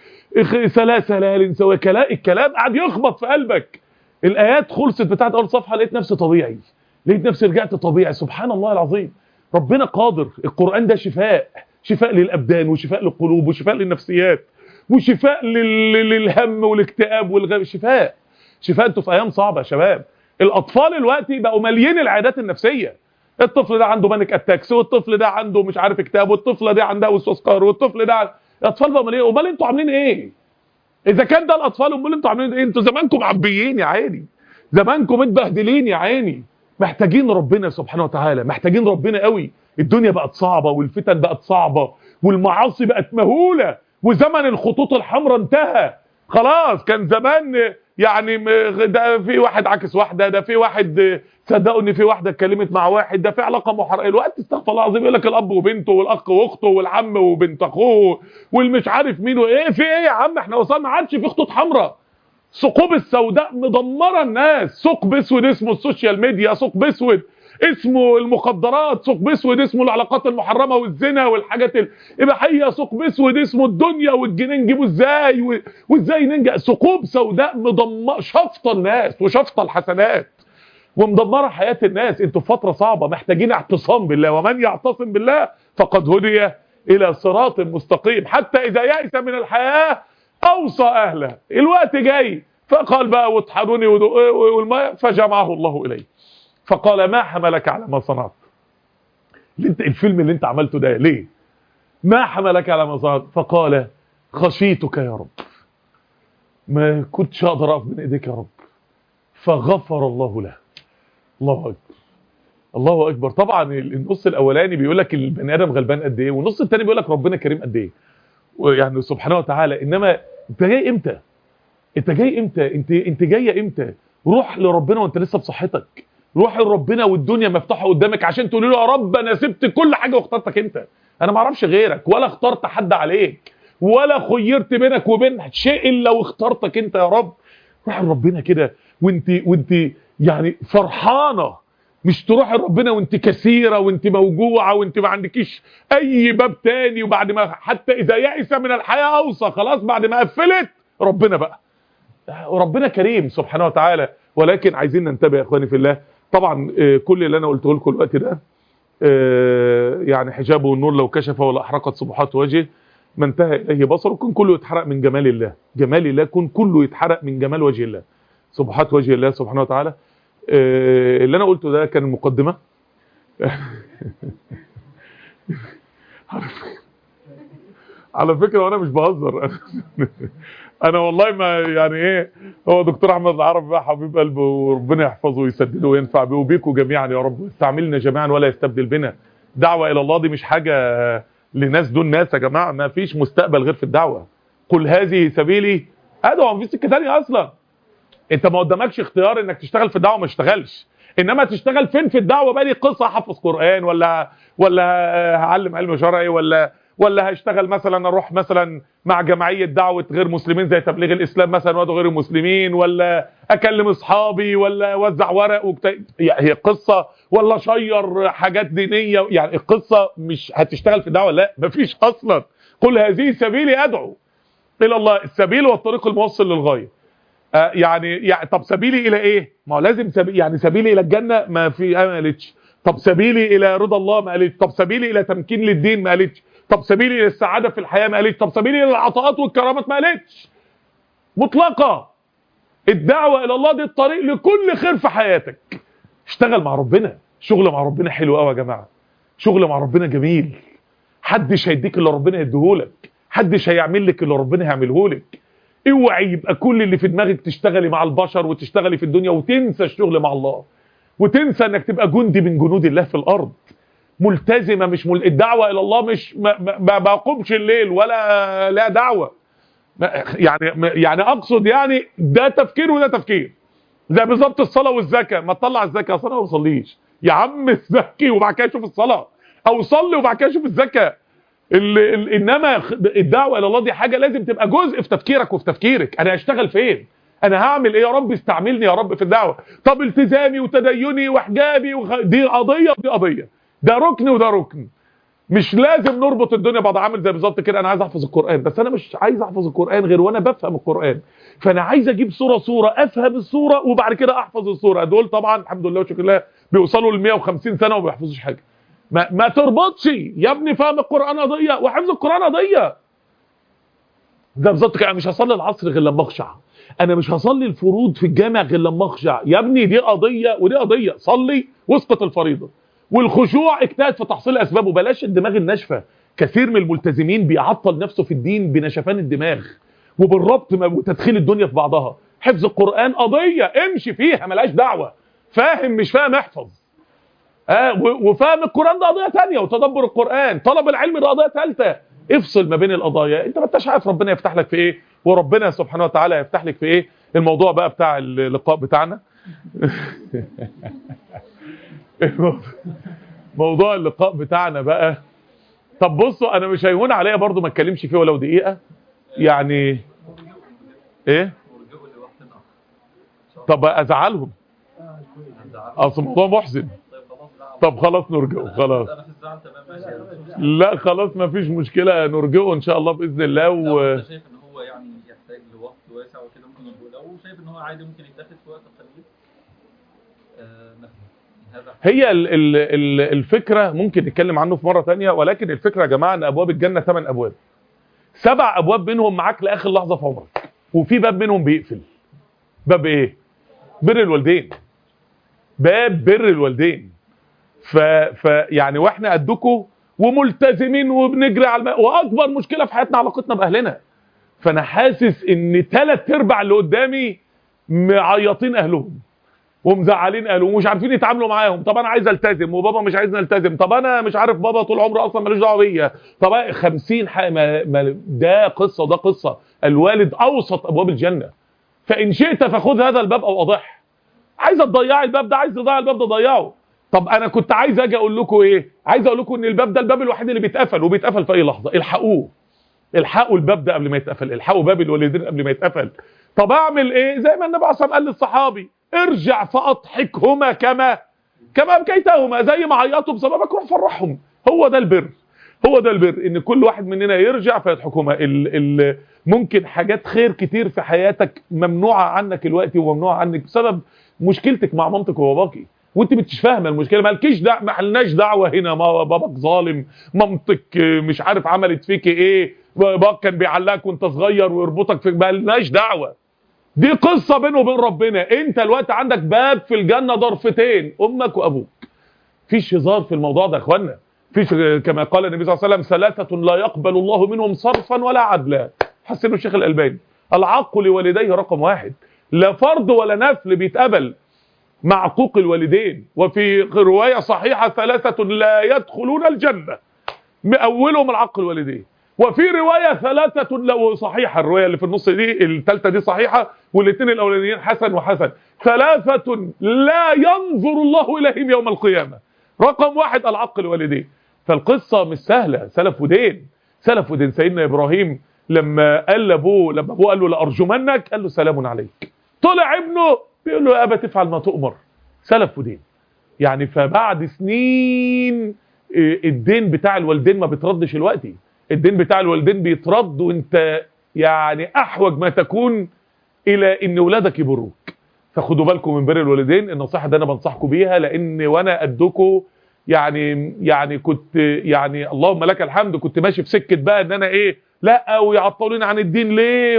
ثلاث ليال سوى. الكلام قاعد يخبط في قلبك. الآيات خلصت بتاعت أول صفحة لقيت نفسي طبيعي، لقيت نفسي رجعت طبيعي. سبحان الله العظيم، ربنا قادر. القرآن ده شفاء، شفاء للأبدان وشفاء للقلوب وشفاء للنفسيات وشفاء لل... للهم والاكتئاب والغم. شفاء شفاء. انتوا في أيام صعبة يا شباب. الاطفال دلوقتي بقوا مليين العيادات النفسيه. الطفل ده عنده بانيك اتاكس، والطفل ده عنده مش عارف اكتئاب، والطفله دي عندها وسواس قهري، والطفل ده الاطفال بقوا مليين. امال انتوا عاملين ايه؟ اذا كان ده الاطفال امال انتوا عاملين ايه؟ انتوا زمانكم معبيين يا عيني، زمانكم متبهدلين يا عيني. محتاجين ربنا سبحانه وتعالى، محتاجين ربنا قوي. الدنيا بقت صعبه والفتن بقت صعبه والمعاصي بقت مهوله، وزمن الخطوط الحمراء انتهى خلاص. كان زمان يعني ده في واحد عكس واحده، ده في واحد صدقوا ان في واحده اتكلمت مع واحد، ده في علاقه محرقه. الوقت استغفر الله العظيم يقول لك الاب وبنته والاخ واخته والعم وبنت اخوه والمش عارف مين وايه. في ايه يا عم؟ احنا وصلنا ما عادش في خطوط حمراء. ثقوب السوداء مدمره الناس. ثقب اسود اسمه السوشيال ميديا، ثقب اسود اسمه المخدرات، ثقب اسود اسمه العلاقات المحرمه والزنا والحاجات الاباحيه، ثقب اسود اسمه الدنيا والجنيه نجيبه ازاي و... وازاي ننجح. ثقوب سوداء مدمره شفطه الناس وشفطه الحسنات ومدمره حياه الناس. انتوا في فتره صعبه محتاجين اعتصام بالله، ومن يعتصم بالله فقد هدي الى صراط مستقيم. حتى اذا يئس من الحياه اوصى اهلها. الوقت جاي فقال بقى واطحنوني والماء فجمعه الله اليه فقال ما حملك على ما صنعت. انت الفيلم اللي انت عملته ده ليه؟ ما حملك على ما صنعت؟ فقال خشيتك يا رب، ما كنتش اقدر اقف بين ايديك يا رب، فغفر الله له. الله اكبر الله اكبر. طبعا النص الاولاني بيقول لك البني ادم غلبان قد ايه، والنص الثاني بيقول لك ربنا كريم قد ايه يعني سبحانه وتعالى. انما انت جاي امتى؟ انت جاي امتى؟ انت انت جايه امتى؟ روح لربنا وانت لسه بصحتك، روح لربنا والدنيا مفتوحه قدامك عشان تقول له يا رب انا سبت كل حاجه واخترتك انت. انا ما اعرفش غيرك ولا اخترت حد عليك ولا خيرت بينك وبين شيء الا واخترتك انت يا رب. روح لربنا كده وانت وانت يعني فرحانه، مش تروح لربنا وانت كثيره وانت موجوعه وانت ما عندكيش اي باب تاني. وبعد ما حتى اذا يئس من الحياه اوصى، خلاص بعد ما قفلت ربنا بقى. وربنا كريم سبحانه وتعالى. ولكن عايزين ننتبه يا اخواني في الله. طبعا كل اللي انا قلته لكم الوقت ده يعني حجابه النور لو كشف ولا احرقت صبحات وجهه ما انتهى اليه بصره. كن كله يتحرق من جمال الله، جمال الله كن كله يتحرق من جمال وجه الله، صبحات وجه الله سبحانه وتعالى. اللي انا قلته ده كان مقدمه. على فكره وانا مش بهزر، انا والله ما يعني ايه. هو دكتور احمد العربي بقى حبيب قلبه وربنا يحفظه ويسدده وينفع بيه وبيكم جميعا يا رب، يستعملنا جميعا ولا يستبدل بنا. دعوه الى الله دي مش حاجه لناس دون ناس يا جماعه، ما فيش مستقبل غير في الدعوه. قل هذه سبيلي ادعو، ما فيش سكه ثانيه اصلا. انت ما قدامكش اختيار انك تشتغل في الدعوه ما تشتغلش، انما تشتغل فين في الدعوه بقى. لي قصه احفظ قران ولا ولا هعلم علم شرعي ولا ولا هشتغل مثلا اروح مثلا مع جمعيه دعوه غير مسلمين زي تبليغ الاسلام مثلا وادعو غير المسلمين، ولا اكلم اصحابي ولا اوزع ورق وكت... يعني هي قصه ولا شير حاجات دينيه. يعني القصه مش هتشتغل في الدعوه، لا مفيش اصلا. قل هذه سبيلي ادعو الى الله. السبيل والطريق الموصل للغايه. آه يعني يعني طب سبيلي الى ايه؟ ما هو لازم سبيل. يعني سبيلي الى الجنه ما في ما قالتش. طب سبيلي الى رضا الله ما قالتش. طب سبيلي الى تمكين للدين ما قالتش. طب سبيلي الى السعاده في الحياه ما قالتش. طب سبيلي الى العطاءات والكرامات ما قالتش. مطلقه. الدعوه الى الله دي الطريق لكل خير في حياتك. اشتغل مع ربنا. شغل مع ربنا حلو قوي يا جماعه، شغل مع ربنا جميل. حدش هيديك اللي ربنا يديهولك، حدش هيعمل لك اللي ربنا هيعمله لك. اوعي يبقى كل اللي في دماغك تشتغلي مع البشر وتشتغلي في الدنيا وتنسى الشغل مع الله، وتنسى انك تبقى جندي من جنود الله في الارض. ملتزمه، مش مل... الدعوه الى الله مش ما, ما, ما بقومش الليل ولا لا دعوه، يعني يعني اقصد يعني ده تفكير وده تفكير. زي بالظبط الصلاه والزكاه، ما تطلع الزكاه اصل انا ما بصليش يا عم، الزكي وبعد كده شوف الصلاه، او صلي وبعد كده شوف الزكاه. ال... ال... انما الدعوه الى الله دي حاجه لازم تبقى جزء في تفكيرك وفي تفكيرك. انا هشتغل فين؟ انا هعمل ايه يا رب؟ استعملني يا رب في الدعوه. طب التزامي وتديني وحجابي وخ... دي قضيه ودي قضيه، ده ركن وده ركن. مش لازم نربط الدنيا بعض. عامل زي بالظبط كده، انا عايز احفظ القران بس انا مش عايز احفظ القران غير وانا بفهم القران، فانا عايز اجيب صوره صوره افهم الصوره وبعد كده احفظ الصوره. دول طبعا الحمد لله وشكر الله بيوصلوا ل مية وخمسين سنه وما بيحفظوش حاجه. ما, ما تربطش يا ابني فهم القران قضيه وحفظ القران قضيه. ده بالظبط كده، مش هصلي العصر غير لما اخشع، انا مش هصلي الفروض في الجامع غير لما اخشع. يا ابني دي قضيه ودي قضيه، صلي واسقط الفريضه. والخشوع اجتهد في تحصيل اسبابه، بلاش الدماغ الناشفه. كثير من الملتزمين بيعطل نفسه في الدين بنشفان الدماغ وبالربط وتدخيل الدنيا في بعضها. حفظ القران قضيه امشي فيها ملهاش دعوه، فاهم مش فاهم احفظ. اه وفهم القران ده قضيه ثانيه، وتدبر القران طلب العلم ده قضيه ثالثه. افصل ما بين القضايا، انت ما انتش عارف ربنا يفتح لك في ايه وربنا سبحانه وتعالى يفتح لك في ايه. الموضوع بقى بتاع اللقاء بتاعنا موضوع اللقاء بتاعنا بقى. طب بصوا انا مش هيهون عليا برضو ما اتكلمش فيه ولو دقيقه يعني. ايه طب ازعلهم؟ اصل الموضوع محزن. طب خلاص نرجعه خلاص. لا خلاص ما فيش مشكله، نرجعه ان شاء الله باذن الله. و شايف ان هو يعني يحتاج لوقت واسع وكده ممكن نقول، او شايف ان هو عادي ممكن يتاخد في وقت قليل. هي ال ال ال الفكره ممكن نتكلم عنه في مره ثانيه، ولكن الفكره يا جماعه ان ابواب الجنه ثمان ابواب، سبع ابواب منهم معاك لاخر لحظه في عمرك، وفي باب منهم بيقفل. باب ايه؟ بر الوالدين. باب بر الوالدين. ف, ف يعني واحنا قدكم وملتزمين وبنجري على الم... واكبر مشكله في حياتنا علاقتنا باهلنا. فانا حاسس ان ثلاث ارباع اللي قدامي معيطين اهلهم ومزعلين اهلهم ومش عارفين يتعاملوا معاهم. طب انا عايز التزم وبابا مش عايزني التزم، طب انا مش عارف بابا طول عمره اصلا ملوش دعوه بيا. طب خمسين حق ما... ما... ده قصه وده قصه. الوالد اوسط ابواب الجنه، فان شئت فخذ هذا الباب او اضح. عايز تضيعي الباب ده، عايز تضيع الباب ده ضيعه. طب انا كنت عايز اجي اقول لكم ايه؟ عايز اقول لكم ان الباب ده الباب الوحيد اللي بيتقفل، وبيتقفل في اي لحظه. الحقوه، الحقوا الباب ده قبل ما يتقفل، الحقوا باب الوالدين قبل ما يتقفل. طب اعمل ايه؟ زي ما النبي عليه الصلاه والسلام قال للصحابي: ارجع فاضحكهما كما كما ابكيتهما، زي ما عيطوا بسببك روح فرحهم. هو ده البر، هو ده البر، ان كل واحد مننا يرجع فيضحكهما. ال ال ممكن حاجات خير كتير في حياتك ممنوعه عنك دلوقتي وممنوعه عنك بسبب مشكلتك مع مامتك وباباكي، وانت مش فاهمه المشكله. مالكيش دعوه، ما حلناش دعوه هنا. ما باباك ظالم، مامتك مش عارف عملت فيك ايه، باباك كان بيعلقك وانت صغير ويربطك في، مالناش دعوه. دي قصه بينه وبين ربنا. انت الوقت عندك باب في الجنه ضرفتين، امك وابوك. فيش هزار في الموضوع ده يا اخوانا. فيش، كما قال النبي صلى الله عليه وسلم: ثلاثه لا يقبل الله منهم صرفا ولا عدلا. حسنه الشيخ الالباني. العق لوالديه رقم واحد، لا فرض ولا نفل بيتقبل مع عقوق الوالدين. وفي روايه صحيحه: ثلاثه لا يدخلون الجنه، اولهم العق الوالدين. وفي روايه ثلاثه لو صحيحه، الروايه اللي في النص دي الثالثه دي صحيحه، والاثنين الاولانيين حسن وحسن. ثلاثه لا ينظر الله اليهم يوم القيامه، رقم واحد العق الوالدين. فالقصه مش سهله، سلف ودين، سلف ودين. سيدنا ابراهيم لما قال لابوه، لما ابوه قال له لارجمنك، قال له سلام عليك. طلع ابنه بيقول له: يا ابا تفعل ما تؤمر. سلف ودين يعني. فبعد سنين الدين بتاع الوالدين ما بيتردش الوقتي، الدين بتاع الوالدين بيترد وانت يعني احوج ما تكون الى ان ولادك يبروك. فخدوا بالكم من بر الوالدين. النصيحه دي انا بنصحكم بيها، لان وانا قدكم يعني يعني كنت يعني اللهم لك الحمد كنت ماشي في سكه بقى ان انا ايه، لا ويعطلوني عن الدين ليه.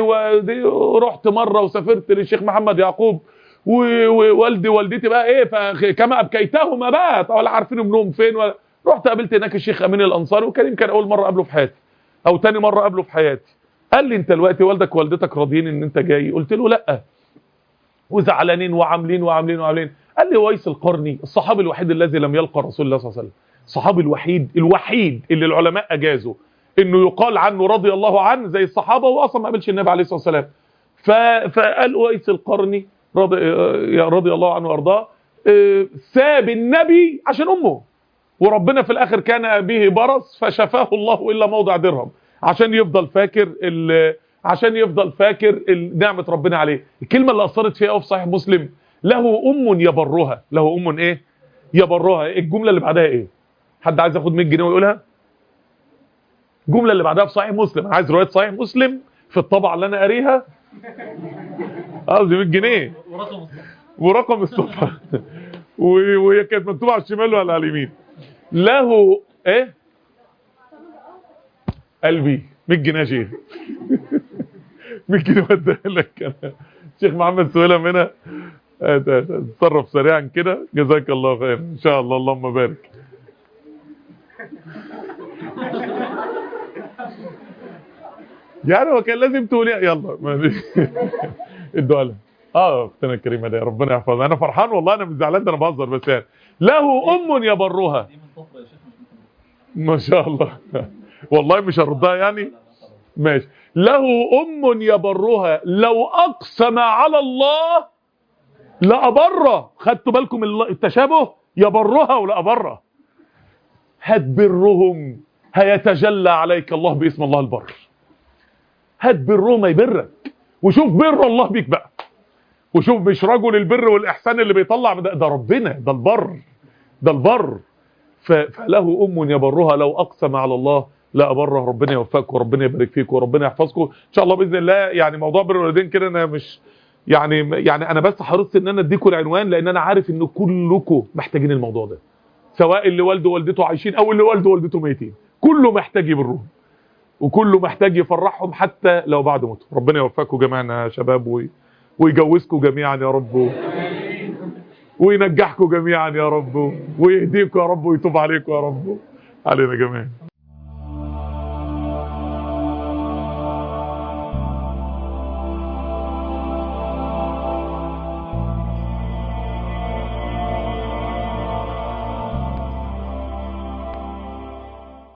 ورحت مره وسافرت للشيخ محمد يعقوب ووالدي ووالدتي بقى ايه، فكما ابكيتهما بقى ولا عارفين ابنهم فين، ولا رحت قابلت هناك الشيخ امين الانصاري، وكان يمكن اول مره اقابله في حياتي او تاني مره اقابله في حياتي. قال لي انت دلوقتي والدك ووالدتك راضيين ان انت جاي؟ قلت له لا، وزعلانين وعاملين وعاملين وعاملين. قال لي ويس القرني الصحابي الوحيد الذي لم يلقى رسول الله صلى الله عليه وسلم، الصحابي الوحيد الوحيد اللي العلماء اجازوا انه يقال عنه رضي الله عنه زي الصحابه، واصلا ما قابلش النبي عليه الصلاه والسلام. فقال ويس القرني رضي, رضي الله عنه وارضاه ساب النبي عشان امه، وربنا في الاخر كان به برص فشفاه الله الا موضع درهم، عشان يفضل فاكر عشان يفضل فاكر نعمه ربنا عليه. الكلمه اللي اثرت فيها قوي في صحيح مسلم، له ام يبرها، له ام ايه يبرها. الجمله اللي بعدها ايه؟ حد عايز ياخد مية جنيه ويقولها؟ الجمله اللي بعدها في صحيح مسلم، عايز روايه صحيح مسلم في الطبعه اللي انا قاريها، قصدي مية جنيه ورقم الصفحه وهي كانت مكتوبه على الشمال ولا على اليمين. له ايه قلبي مية جنيه يا شيخ مية جنيه وديها لك انا. الشيخ محمد سويلم هنا اتصرف سريعا كده، جزاك الله خير ان شاء الله، اللهم بارك. يعني هو كان لازم تقول يلا ادوا لها. اه اختنا الكريمه دي ربنا يحفظها، انا فرحان والله، انا مش زعلان، ده انا بهزر بس. يعني له ام يبرها، ما شاء الله والله مش هردها يعني، ماشي. له ام يبرها لو اقسم على الله لأبره. خدتوا بالكم التشابه؟ يبرها ولأبره. هتبرهم هيتجلى عليك الله باسم الله البر. هتبرهم هيبرك، وشوف بر الله بيك بقى، وشوف مش رجل البر والإحسان اللي بيطلع ده, ده ربنا، ده البر، ده البر. فله أم يبرها لو أقسم على الله لا أبره. ربنا يوفقك وربنا يبارك فيك وربنا يحفظكم إن شاء الله بإذن الله. يعني موضوع بر الوالدين كده أنا مش يعني يعني أنا بس حرصت إن أنا أديكم العنوان، لأن أنا عارف إن كلكم محتاجين الموضوع ده، سواء اللي والده ووالدته عايشين أو اللي والده ووالدته ميتين، كله محتاج يبرهم وكله محتاج يفرحهم حتى لو بعد موته. ربنا يوفقكم جميعا يا شباب، ويجوزكم جميعا يا رب، وينجحكم جميعا يا رب، ويهديكم يا رب، ويتوب عليكم يا رب، علينا جميعا.